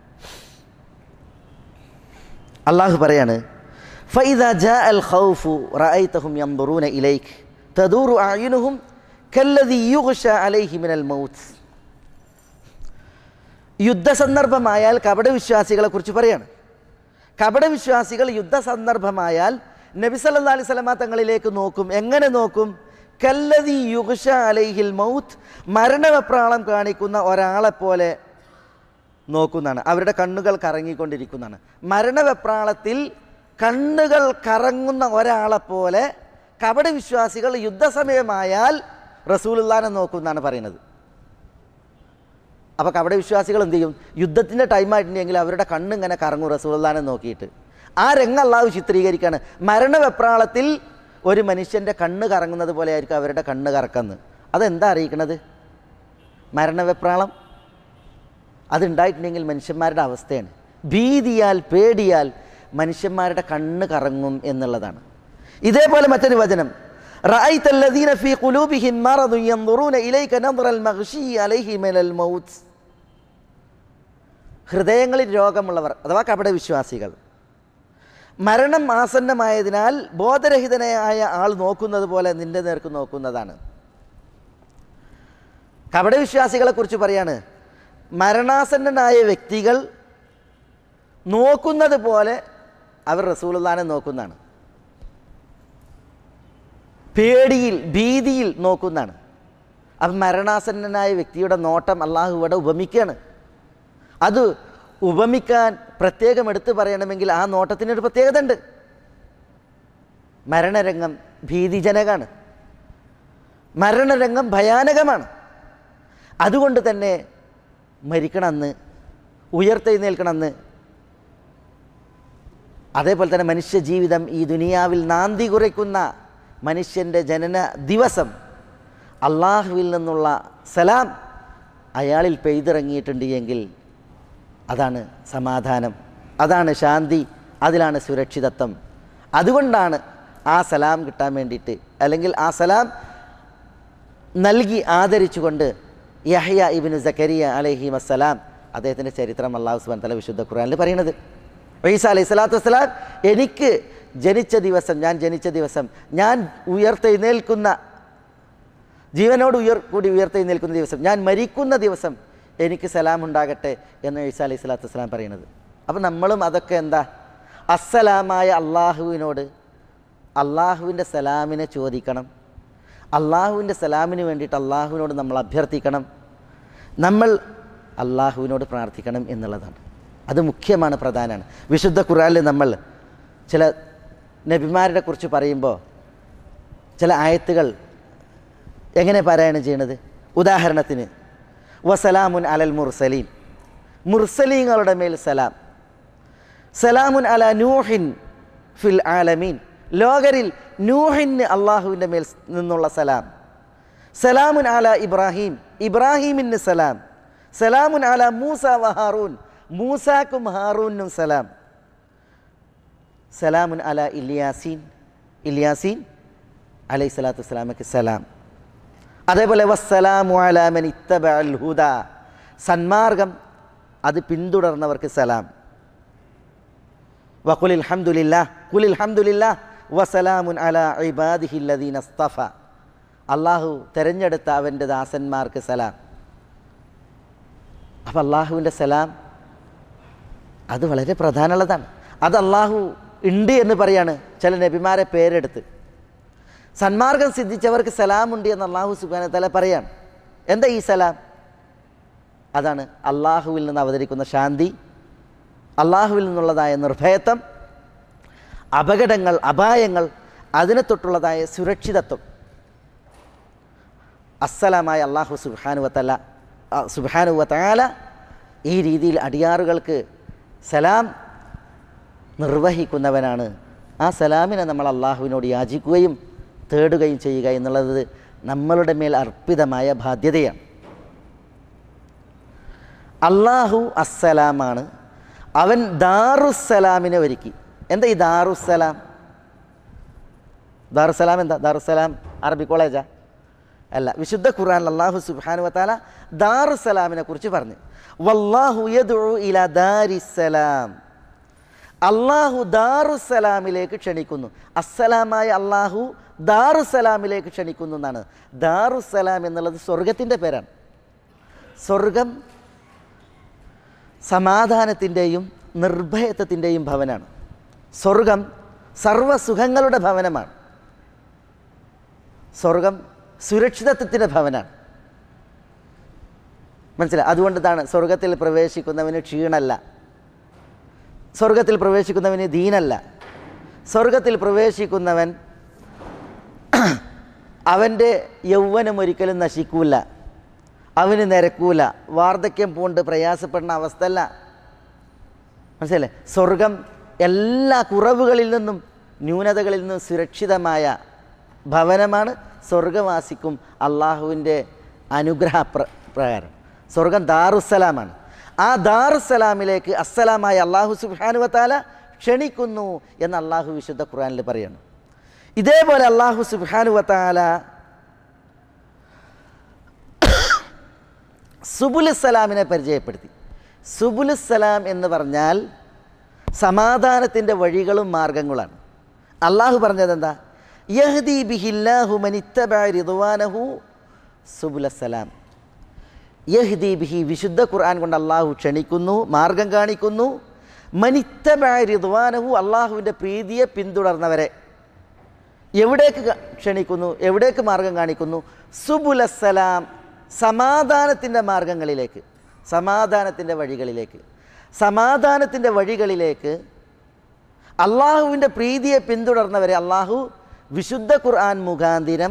അള്ളാഹു പറയാണ്, ഫഇദാ ജാഅൽ ഖൗഫു റഅയ്തഹും യൻദുറൂന ഇലൈക തദൂറു അഅ്യുനുഹും കല്ലദീ യുഗ്ശാ അലൈഹി മിനൽ മൗത്ത്. യുദ്ധസന്ദർഭമായാൽ കപടവിശ്വാസികളെ കുറിച്ച് പറയാണ്. കപടവിശ്വാസികൾ യുദ്ധസന്ദർഭമായാൽ നബി സല്ലല്ലാഹു അലൈഹി വസല്ലമ തങ്ങളിലേക്ക് നോക്കും. എങ്ങനെ നോക്കും? കല്ലദീ യുഗ്ഷ അലൈഹിൽ മൗത്ത്, മരണവെപ്രാളം കാണിക്കുന്ന ഒരാളെപ്പോലെ നോക്കുന്നതാണ്. അവരുടെ കണ്ണുകൾ കറങ്ങിക്കൊണ്ടിരിക്കുന്നതാണ്. മരണവെപ്രാളത്തിൽ കണ്ണുകൾ കറങ്ങുന്ന ഒരാളെപ്പോലെ കപടവിശ്വാസികൾ യുദ്ധസമയമായാൽ റസൂലുള്ളാഹിനെ നോക്കുമെന്നാണ് പറയുന്നത്. അപ്പോൾ കപടവിശ്വാസികൾ എന്ത് ചെയ്യും? യുദ്ധത്തിൻ്റെ ടൈമായിട്ടുണ്ടെങ്കിൽ അവരുടെ കണ്ണിങ്ങനെ കറങ്ങും റസൂലുള്ളാഹിനെ നോക്കിയിട്ട്. ആ രംഗം അല്ലാഹു ചിത്രീകരിക്കുകയാണ്. മരണവെപ്രാളത്തിൽ ഒരു മനുഷ്യൻ്റെ കണ്ണ് കറങ്ങുന്നത് പോലെ ആയിരിക്കും അവരുടെ കണ്ണ് കറക്കുന്നത്. അതെന്താ അറിയിക്കണത്? മരണവെപ്രാളം അതുണ്ടായിട്ടുണ്ടെങ്കിൽ മനുഷ്യന്മാരുടെ അവസ്ഥയാണ്. ഭീതിയാൽ പേടിയാൽ മനുഷ്യന്മാരുടെ കണ്ണ് കറങ്ങും എന്നുള്ളതാണ്. ഇതേപോലെ മറ്റൊരു വചനം, റഅയ്തല്ലദീന ഫീ ഖുലൂബിഹിം മറദുൻ യൻദുറൂന ഇലൈക നദറൽ മഗ്ശീ അലൈഹി മിനൽ മൗത്ത്. ഹൃദയങ്ങളിൽ രോഗമുള്ളവർ അഥവാ കപടവിശ്വാസികൾ മരണം ആസന്നമായതിനാൽ ബോധരഹിതനായ ആൾ നോക്കുന്നത് പോലെ നിന്റെ നേർക്ക് നോക്കുന്നതാണ്. കപടവിശ്വാസികളെ കുറിച്ച് പറയാണ്, മരണാസന്നനായ വ്യക്തികൾ നോക്കുന്നത് പോലെ അവർ റസൂലുള്ളാഹിനെ നോക്കുന്നതാണ്. പേടിയിൽ ഭീതിയിൽ നോക്കുന്നതാണ്. അപ്പം മരണാസന്നനായ വ്യക്തിയുടെ നോട്ടം അള്ളാഹു ഇവിടെ ഉപമിക്കുകയാണ്. അത് ഉപമിക്കാൻ പ്രത്യേകം എടുത്തു പറയണമെങ്കിൽ ആ നോട്ടത്തിനൊരു പ്രത്യേകത ഉണ്ട്. മരണരംഗം ഭീതിജനകമാണ്, മരണരംഗം ഭയാനകമാണ്. അതുകൊണ്ട് തന്നെ മരിക്കണമെന്ന്, ഉയർത്തെഴുന്നേൽക്കണമെന്ന്, അതേപോലെ തന്നെ മനുഷ്യ ജീവിതം ഈ ദുനിയാവിൽ നാന്തി കുറിക്കുന്ന മനുഷ്യൻ്റെ ജനന ദിവസം അള്ളാഹുവിൽ നിന്നുള്ള സലാം അയാളിൽ പെയ്തിറങ്ങിയിട്ടുണ്ട് എങ്കിൽ അതാണ് സമാധാനം, അതാണ് ശാന്തി, അതിലാണ് സുരക്ഷിതത്വം. അതുകൊണ്ടാണ് ആ സലാം കിട്ടാൻ വേണ്ടിയിട്ട്, അല്ലെങ്കിൽ ആ സലാം നൽകി ആദരിച്ചുകൊണ്ട് യഹ്യ ഇബ്നു സക്കരിയ അലൈഹി വസ്സലാം അദ്ദേഹത്തിൻ്റെ ചരിത്രം അല്ലാഹു സുബ്ഹാനഹു വ തആല വിശുദ്ധ ഖുർആനിൽ പറയുന്നത്. ഈസാ അലൈഹി സ്വലാത്തു വസ്സലാം എനിക്ക് ജനിച്ച ദിവസം, ഞാൻ ജനിച്ച ദിവസം, ഞാൻ ഉയർത്തെഴുന്നേൽക്കുന്ന, ജീവനോട് ഉയർ കൂടി ഉയർത്തെഴുന്നേൽക്കുന്ന ദിവസം, ഞാൻ മരിക്കുന്ന ദിവസം എനിക്ക് സലാം ഉണ്ടാകട്ടെ എന്ന് ഈസാ അലൈഹി സ്വലാത്തു വസ്സലാം പറയുന്നത്. അപ്പം നമ്മളും അതൊക്കെ എന്താ, അസ്സലാമായ അള്ളാഹുവിനോട് അള്ളാഹുവിൻ്റെ സലാമിനെ ചോദിക്കണം. അള്ളാഹുവിൻ്റെ സലാമിന് വേണ്ടിയിട്ട് അള്ളാഹുവിനോട് നമ്മൾ അഭ്യർത്ഥിക്കണം, നമ്മൾ അള്ളാഹുവിനോട് പ്രാർത്ഥിക്കണം എന്നുള്ളതാണ്. അത് മുഖ്യമാണ്, പ്രധാനമാണ്. വിശുദ്ധ ഖുർആനിൽ നമ്മൾ ചില നബിമാരെ കുറിച്ച് പറയുമ്പോൾ ചില ആയത്തുകൾ എങ്ങനെ പാരായണം ചെയ്യണത്? ഉദാഹരണത്തിന് വസലാമുൻ അലൽ മുർസലീൻ, മുർസലീങ്ങളുടെ മേൽ സലാം. സലാമുൻ അല നൂഹിൻ ഫിൽ ആലമീൻ, ലോകരിൽ നൂഹിന് അള്ളാഹുവിൻ്റെ മേൽ നിന്നുള്ള സലാം. സലാമുൻ അല ഇബ്രാഹിം, ഇബ്രാഹിമിന് സലാം. സലാമുൻ അല മൂസ വ ഹാറൂൻ, മൂസാക്കും ഹാറൂനും സലാം. സലാമുൻ അല ഇല്യാസീൻ, ഇല്യാസീൻ അലൈഹി സ്വലാത്തു വസ്സലാമക്ക് സലാം. അതേപോലെ വസ്സലാമു അലാ മൻ ഇത്തബഅൽ ഹുദ, സന്മാർഗം അത് പിന്തുടർന്നവർക്ക് സലാം. വഖുലിൽ ഹംദുലില്ലാഹ്, ഖുലിൽ ഹംദുലില്ലാഹ് വസലാമുൻ അലാ ഇബാദിഹി അല്ലദീന ഇസ്തഫ, അള്ളാഹു തിരഞ്ഞെടുത്ത അവൻ്റെ ദാസന്മാർക്ക് സലാം. അപ്പം അള്ളാഹുവിൻ്റെ സലാം അത് വളരെ പ്രധാനമുള്ളതാണ്. അത് അള്ളാഹു ഉണ്ട് എന്ന് പറയാണ് ചില നബിമാരെ പേരെടുത്ത്. സന്മാർഗം സിദ്ധിച്ചവർക്ക് സലാമുണ്ട് എന്ന് അള്ളാഹു സുബ്ഹാനഹു വ തആല പറയാണ്. എന്താ ഈ സലാം? അതാണ് അള്ളാഹുവിൽ നിന്ന് അവതരിക്കുന്ന ശാന്തി, അള്ളാഹുവിൽ നിന്നുള്ളതായ നിർഭയത്വം, അപകടങ്ങൾ, അപായങ്ങൾ, അതിനെ തൊട്ടുള്ളതായ സുരക്ഷിതത്വം. അസ്സലാമായ അള്ളാഹു സുബ്ഹാനഹു വ തആല സുബ്ഹാനഹു വ തആല ഈ രീതിയിൽ അടിയാറുകൾക്ക് സലാം നിർവഹിക്കുന്നവനാണ്. ആ സലാമിനെ നമ്മൾ അള്ളാഹുവിനോട് യാചിക്കുകയും തേടുകയും ചെയ്യുക എന്നുള്ളത് നമ്മളുടെ മേൽ അർപ്പിതമായ ബാധ്യതയാണ്. അള്ളാഹു അസ്സലാമാണ്. അവൻ ദാറുസ്സലാമിനെ ഒരുക്കി. എന്താ ഈ ദാറുസ്സലാം? ദാറുസ്സലാം എന്താ? ദാറുസ്സലാം അറബി കോളേജാ? അല്ല. വിശുദ്ധ ഖുർആനിൽ അല്ലാഹു സുബ്ഹാനഹു വ തആല ദാറുസ്സലാമിനെ കുറിച്ച് പറഞ്ഞു. വല്ലാഹു യദ്ഉ ഇലാ ദാരിസ്സലാം, അള്ളാഹു ദാറുസ്സലാമിലേക്ക് ക്ഷണിക്കുന്നു. അസ്സലാമായ അള്ളാഹു ദാറുസ്സലാമിലേക്ക് ക്ഷണിക്കുന്നു എന്നാണ്. ദാറുസ്സലാം എന്നുള്ളത് സ്വർഗത്തിൻ്റെ പേരാണ്. സ്വർഗം സമാധാനത്തിൻ്റെയും നിർഭയത്വത്തിൻ്റെയും ഭവനാണ്. സ്വർഗം സർവ്വസുഖങ്ങളുടെ ഭവനമാണ്. സ്വർഗം സുരക്ഷിതത്വത്തിൻ്റെ ഭവനാണ്. മനസ്സിലായി? അതുകൊണ്ടാണ് സ്വർഗത്തിൽ പ്രവേശിക്കുന്നവന് ക്ഷീണമല്ല, സ്വർഗത്തിൽ പ്രവേശിക്കുന്നവന് ദീനല്ല. സ്വർഗത്തിൽ പ്രവേശിക്കുന്നവൻ അവൻ്റെ യൗവനം ഒരിക്കലും നശിക്കൂല, അവന് നിരക്കൂല, വാർദ്ധക്യം പൂണ്ട് പ്രയാസപ്പെടുന്ന അവസ്ഥയല്ല. മനസ്സിലല്ലേ? സ്വർഗം എല്ലാ കുറവുകളിൽ നിന്നും ന്യൂനതകളിൽ നിന്നും സുരക്ഷിതമായ ഭവനമാണ്. സ്വർഗവാസിക്കും അള്ളാഹുവിൻ്റെ അനുഗ്രഹ പ്ര പ്രകാരം സ്വർഗം ദാറുസ്സലാമാണ്. ആ ദാറുസ്സലാമിലേക്ക് അസ്സലാമായ അള്ളാഹു സുബ്ഹാനഹു വ തആല ക്ഷണിക്കുന്നു എന്ന് അള്ളാഹു വിശുദ്ധ ഖുർആനിൽ പറയുന്നു. ഇതേപോലെ അള്ളാഹു സുബ്ഹാനഹു വ തആല സുബുലുസ്സലാമിനെ പരിചയപ്പെടുത്തി. സുബുലുസ്സലാം എന്ന് പറഞ്ഞാൽ സമാധാനത്തിൻ്റെ വഴികളും മാർഗങ്ങളാണ്. അള്ളാഹു പറഞ്ഞത് എന്താ? യഹ്ദി ബിഹില്ലാഹു മനിത്തബഅ റിദ്വാനഹു സുബുലസ്സലാം. യഹ്ദി ബിഹി, വിശുദ്ധ ഖുർആൻ കൊണ്ട് അള്ളാഹു ക്ഷണിക്കുന്നു, മാർഗം കാണിക്കുന്നു. മനിത്തബഅ റിദ്വാനഹു, അള്ളാഹുവിൻ്റെ പ്രീതിയെ പിന്തുടർന്നവരെ എവിടേക്ക് ക്ഷണിക്കുന്നു, എവിടേക്ക് മാർഗം കാണിക്കുന്നു? സുബുലസ്സലാം, സമാധാനത്തിൻ്റെ മാർഗങ്ങളിലേക്ക്, സമാധാനത്തിൻ്റെ വഴികളിലേക്ക്. സമാധാനത്തിൻ്റെ വഴികളിലേക്ക് അള്ളാഹുവിൻ്റെ പ്രീതിയെ പിന്തുടർന്നവരെ അള്ളാഹു വിശുദ്ധ ഖുർആൻ മുഖാന്തിരം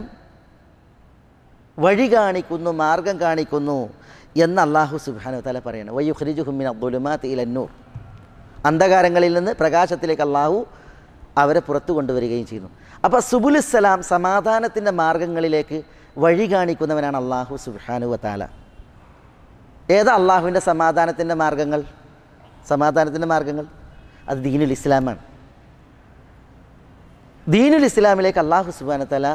വഴി കാണിക്കുന്നു, മാർഗം കാണിക്കുന്നു എന്ന് അള്ളാഹു സുബ്ഹാനഹു വ തആല പറയുന്നു. വയുഖ്രിജുഹും മിനദ്ദുലുമാതി ഇലന്നൂർ, അന്ധകാരങ്ങളിൽ നിന്ന് പ്രകാശത്തിലേക്ക് അള്ളാഹു അവരെ പുറത്തു കൊണ്ടുവരികയും ചെയ്യുന്നു. അപ്പോൾ സുബുലുസ്സലാം, സമാധാനത്തിൻ്റെ മാർഗങ്ങളിലേക്ക് വഴി കാണിക്കുന്നവനാണ് അള്ളാഹു സുബ്ഹാനഹു വ തആല. ഏതാ അള്ളാഹുവിൻ്റെ സമാധാനത്തിൻ്റെ മാർഗങ്ങൾ? സമാധാനത്തിൻ്റെ മാർഗങ്ങൾ അത് ദീനുൽ ഇസ്ലാമാണ്. ദീനുൽ ഇസ്ലാമിലേക്ക് അള്ളാഹു സുബ്ഹാനഹു വ തആല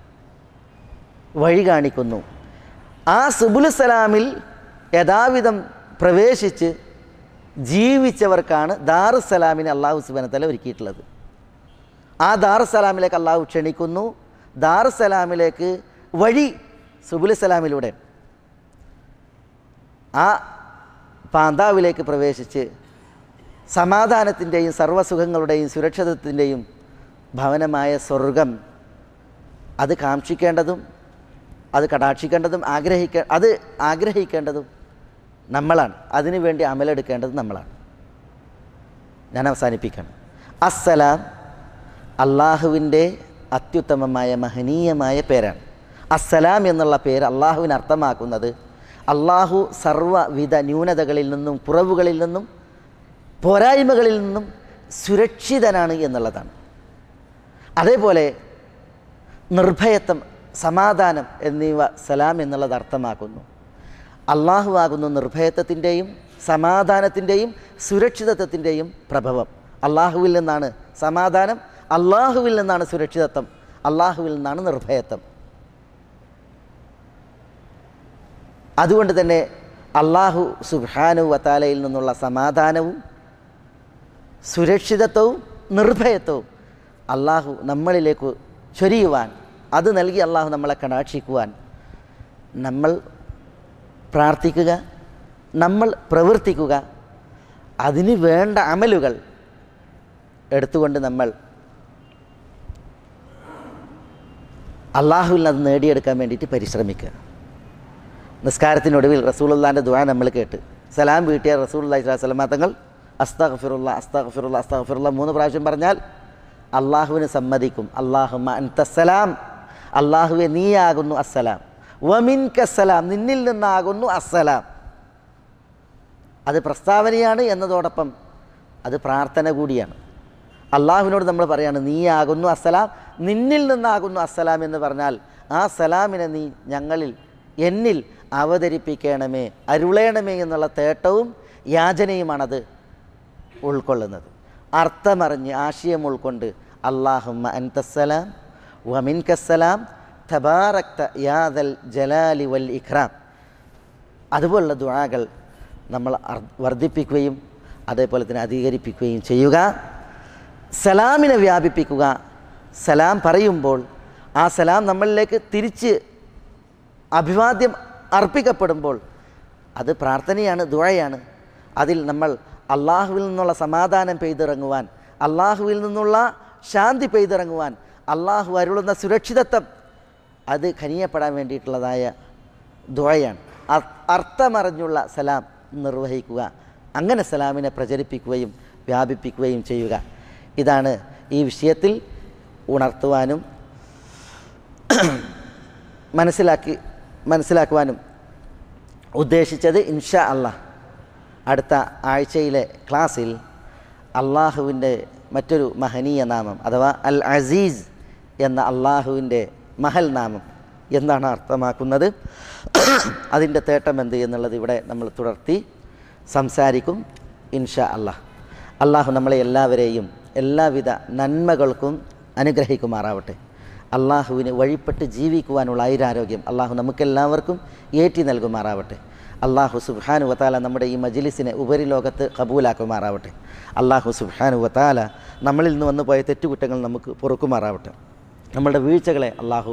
വഴി കാണിക്കുന്നു. ആ സുബുലുസ്സലാമിൽ യഥാവിധം പ്രവേശിച്ച് ജീവിച്ചവർക്കാണ് ദാറുസ്സലാമിനെ അള്ളാഹു സുബ്ഹാനഹു വ തആല ഒരുക്കിയിട്ടുള്ളത്. ആ ദാറുസ്സലാമിലേക്ക് അള്ളാഹു ക്ഷണിക്കുന്നു. ദാറുസ്സലാമിലേക്ക് വഴി സുബുലുസ്സലാമിലൂടെ ആ പാന്താവിലേക്ക് പ്രവേശിച്ച് സമാധാനത്തിൻ്റെയും സർവ്വസുഖങ്ങളുടെയും സുരക്ഷിതത്വത്തിൻ്റെയും ഭവനമായ സ്വർഗം അത് കാക്ഷിക്കേണ്ടതും അത് കടാക്ഷിക്കേണ്ടതും ആഗ്രഹിക്ക അത് ആഗ്രഹിക്കേണ്ടതും നമ്മളാണ്. അതിനു വേണ്ടി അമലെടുക്കേണ്ടത് നമ്മളാണ്. ഞാൻ അവസാനിപ്പിക്കണം. അസ്സലാം അള്ളാഹുവിൻ്റെ അത്യുത്തമമായ മഹനീയമായ പേരാണ്. അസ്സലാം എന്നുള്ള പേര് അള്ളാഹുവിന് അർത്ഥമാക്കുന്നത് അള്ളാഹു സർവ്വവിധ ന്യൂനതകളിൽ നിന്നും കുറവുകളിൽ നിന്നും പോരായ്മകളിൽ നിന്നും സുരക്ഷിതനാണ് എന്നുള്ളതാണ്. അതേപോലെ നിർഭയത്വം, സമാധാനം എന്നിവ സലാം എന്നുള്ളത് അർത്ഥമാക്കുന്നു. അള്ളാഹു ആകുന്നു നിർഭയത്വത്തിൻ്റെയും സമാധാനത്തിൻ്റെയും സുരക്ഷിതത്വത്തിൻ്റെയും പ്രഭവം. അള്ളാഹുവിൽ നിന്നാണ് സമാധാനം, അള്ളാഹുവിൽ നിന്നാണ് സുരക്ഷിതത്വം, അള്ളാഹുവിൽ നിന്നാണ് നിർഭയത്വം. അതുകൊണ്ട് തന്നെ അള്ളാഹു സുബ്ഹാനഹു വ തആലയിൽ നിന്നുള്ള സമാധാനവും സുരക്ഷിതത്വവും നിർഭയത്വവും അള്ളാഹു നമ്മളിലേക്ക് ചൊരിയുവാൻ, അത് നൽകി അള്ളാഹു നമ്മളെ കടാക്ഷിക്കുവാൻ നമ്മൾ പ്രാർത്ഥിക്കുക, നമ്മൾ പ്രവർത്തിക്കുക, അതിന് വേണ്ട അമലുകൾ എടുത്തുകൊണ്ട് നമ്മൾ അള്ളാഹുവിൽ അത് നേടിയെടുക്കാൻ വേണ്ടിയിട്ട് പരിശ്രമിക്കുക. നിസ്കാരത്തിനൊടുവിൽ റസൂലുള്ളാഹിൻ്റെ ദുആ നമ്മൾ കേട്ട് സലാം വീട്ടിയ റസൂലുള്ളാഹി സ്വല്ലല്ലാഹു അലൈഹി വസല്ലം തങ്ങൾ അസ്തഗ്ഫിറുല്ലാ അസ്തഗ്ഫിറുല്ലാ അസ്തഗ്ഫിറുല്ലാ മൂന്ന് പ്രാവശ്യം പറഞ്ഞാൽ അള്ളാഹുവിന് സമ്മതിക്കും. അല്ലാഹുമ്മ അൻതസ്സലാം, അള്ളാഹുവെ നീയാകുന്നു അസ്സലാം, വമിൻകസ്സലാം, നിന്നിൽ നിന്നാകുന്നു അസ്സലാം. അത് പ്രസ്താവനയാണ് എന്നതോടൊപ്പം അത് പ്രാർത്ഥന കൂടിയാണ്. അള്ളാഹുവിനോട് നമ്മൾ പറയാണ് നീയാകുന്നു അസ്സലാം, നിന്നിൽ നിന്നാകുന്നു അസ്സലാം എന്ന് പറഞ്ഞാൽ ആ സലാമിനെ നീ ഞങ്ങളിൽ എന്നിൽ അവതരിപ്പിക്കണമേ, അരുളേണമേ എന്നുള്ള തേട്ടവും യാചനയുമാണത് ഉൾക്കൊള്ളുന്നത്. അർത്ഥമറിഞ്ഞ് ആശയം ഉൾക്കൊണ്ട് അല്ലാഹുമ്മ അൻതസ്സലാം വമിൻകസ്സലാം തബാറക്ത യാദൽ ജലാലി വൽ ഇക്റാം, അതുപോലുള്ള ദുആകൾ നമ്മൾ വർദ്ധിപ്പിക്കുകയും അതേപോലെ തന്നെ അധികരിപ്പിക്കുകയും ചെയ്യുക. സലാമിനെ വ്യാപിപ്പിക്കുക. സലാം പറയുമ്പോൾ ആ സലാം നമ്മളിലേക്ക് തിരിച്ച് അഭിവാദ്യം അർപ്പിക്കപ്പെടുമ്പോൾ അത് പ്രാർത്ഥനയാണ്, ദുആയാണ്. അതിൽ നമ്മൾ അള്ളാഹുവിൽ നിന്നുള്ള സമാധാനം പെയ്തിറങ്ങുവാൻ, അള്ളാഹുവിൽ നിന്നുള്ള ശാന്തി പെയ്തിറങ്ങുവാൻ, അള്ളാഹു അരുളുന്ന സുരക്ഷിതത്വം അത് കനിയപ്പെടാൻ വേണ്ടിയിട്ടുള്ളതായ ദുആയാണ്. അർത്ഥമറിഞ്ഞുള്ള സലാം നിർവഹിക്കുക, അങ്ങനെ സലാമിനെ പ്രചരിപ്പിക്കുകയും വ്യാപിപ്പിക്കുകയും ചെയ്യുക. ഇതാണ് ഈ വിഷയത്തിൽ ഉണർത്തുവാനും മനസ്സിലാക്കി മനസ്സിലാക്കുവാനും ഉദ്ദേശിച്ചത്. ഇൻഷാ അല്ലാഹ് അടുത്ത ആഴ്ചയിലെ ക്ലാസ്സിൽ അള്ളാഹുവിൻ്റെ മറ്റൊരു മഹനീയ നാമം അഥവാ അൽ അസീസ് എന്ന അള്ളാഹുവിൻ്റെ മഹൽ നാമം എന്താണ് അർത്ഥമാക്കുന്നത്, അതിൻ്റെ തേട്ടം എന്ത് എന്നുള്ളത് ഇവിടെ നമ്മൾ തുടർത്തി സംസാരിക്കും ഇൻഷാ അല്ലാഹ്. അള്ളാഹു നമ്മളെ എല്ലാവരെയും എല്ലാവിധ നന്മകൾക്കും അനുഗ്രഹിക്കുമാറാവട്ടെ. അള്ളാഹുവിന് വഴിപ്പെട്ട് ജീവിക്കുവാനുള്ള ആയുരാരോഗ്യം അള്ളാഹു നമുക്കെല്ലാവർക്കും ഏറ്റി നൽകുമാറാവട്ടെ. അള്ളാഹു സുബ്ഹാനഹു വതആല നമ്മുടെ ഈ മജ്ലിസിനെ ഉപരിലോകത്ത് ഖബൂലാക്കുമാറാവട്ടെ. അള്ളാഹു സുബ്ഹാനഹു വതആല നമ്മളിൽ നിന്ന് വന്നു പോയ തെറ്റുകുറ്റങ്ങൾ നമുക്ക് പൊറുക്കുമാറാവട്ടെ. നമ്മളുടെ വീഴ്ചകളെ അള്ളാഹു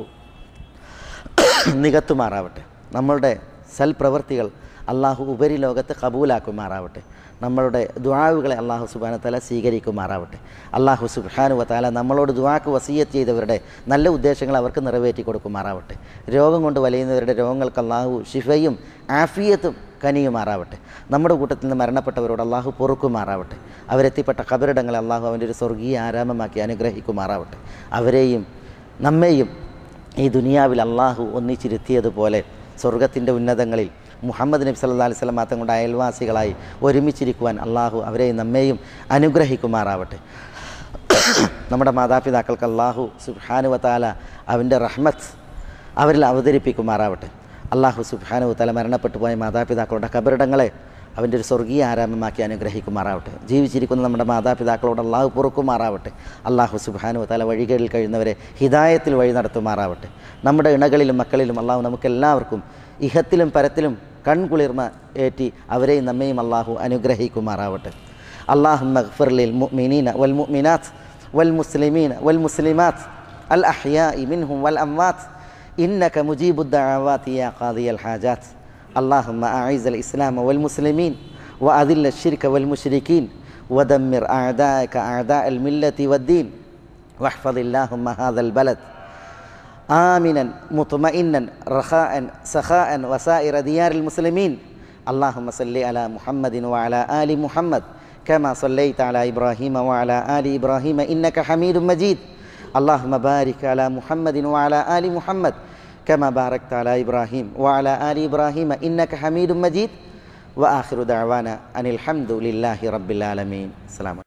നികത്തുമാറാവട്ടെ. നമ്മളുടെ സൽപ്രവൃത്തികൾ അള്ളാഹു ഉപരിലോകത്ത് ഖബൂലാക്കുമാറാവട്ടെ. നമ്മളുടെ ദുആവുകളെ അള്ളാഹു സുബ്ഹാനഹു വതആല സ്വീകരിക്കുമാറാവട്ടെ. അള്ളാഹു സുബ്ഹാനഹു വതആല നമ്മളോട് ദുആക്ക് വസിയ്യത്ത് ചെയ്തവരുടെ നല്ല ഉദ്ദേശങ്ങൾ അവർക്ക് നിറവേറ്റി കൊടുക്കുമാറാവട്ടെ. രോഗം കൊണ്ട് വലയുന്നവരുടെ രോഗങ്ങൾക്ക് അള്ളാഹു ശിഫയും ആഫിയത്തും കനിയുമാറാവട്ടെ. നമ്മുടെ കൂട്ടത്തിൽ നിന്ന് മരണപ്പെട്ടവരോട് അള്ളാഹു പൊറുക്കുമാറാവട്ടെ. അവരെത്തിപ്പെട്ട ഖബറിടങ്ങളെ അള്ളാഹു അവൻ്റെ ഒരു സ്വർഗീയ ആരാമമാക്കി അനുഗ്രഹിക്കുമാറാവട്ടെ. അവരെയും നമ്മെയും ഈ ദുനിയാവിൽ അള്ളാഹു ഒന്നിച്ചിരുത്തിയതുപോലെ സ്വർഗത്തിൻ്റെ ഉന്നതങ്ങളിൽ മുഹമ്മദ് നബി സല്ലല്ലാഹു അലൈഹി വസല്ലം തങ്ങളുടെ അയൽവാസികളായി ഒരുമിച്ചിരിക്കുവാൻ അള്ളാഹു അവരെയും നമ്മെയും അനുഗ്രഹിക്കുമാറാവട്ടെ. നമ്മുടെ മാതാപിതാക്കൾക്ക് അള്ളാഹു സുബ്ഹാനഹു വതആല അവൻ്റെ റഹ്മത്ത് അവരിൽ അവതരിപ്പിക്കുമാറാവട്ടെ. അള്ളാഹു സുബ്ഹാനഹു വതആല മരണപ്പെട്ടു പോയ മാതാപിതാക്കളുടെ ഖബറിടങ്ങളെ അവൻ്റെ ഒരു സ്വർഗീയ ആരാമമാക്കി അനുഗ്രഹിക്കുമാറാവട്ടെ. ജീവിച്ചിരിക്കുന്ന നമ്മുടെ മാതാപിതാക്കളോട് അള്ളാഹു പൊറുക്കുമാറാവട്ടെ. അള്ളാഹു സുബ്ഹാനഹു വതആല വഴികളിൽ കഴിയുന്നവരെ ഹിദായത്തിൽ വഴി നടത്തുമാറാവട്ടെ. നമ്മുടെ ഇണകളിലും മക്കളിലും അള്ളാഹു നമുക്കെല്ലാവർക്കും ഇഹത്തിലും പരത്തിലും കൺകുളിർമ ഏറ്റി അവരെയും നമ്മയും അള്ളാഹു അനുഗ്രഹിക്കുമാറാവട്ടെ. അല്ലാഹുമ്മ ഗ്ഫിർ ലിൽ മുഅ്മിനീന വൽ മുഅ്മിനാത്ത് വൽ മുസ്ലിമീന വൽ മുസ്ലിമാത്ത് അൽ അഹ്യാഇ മിൻഹും വൽ അംവാത്ത് ഇന്നക മുജീബുദ് ദഅവാതി യാ ഖാദിയൽ ഹാജാത്ത്. اللهم أعز الإسلام والمسلمين وأذل الشرك والمشركين ودمر أعداءك أعداء الملة والدين واحفظ اللهم هذا البلد آمنا مطمئنا رخاء سخاء وسائر ديار المسلمين. اللهم صل على محمد وعلى آل محمد كما صليت على إبراهيم وعلى آل إبراهيم إنك حميد مجيد. اللهم بارك على محمد وعلى آل محمد كما باركت على إبراهيم وعلى آل إبراهيم إنك حميد مجيد. وآخر دعوانا أن الحمد لله رب العالمين. السلام عليكم.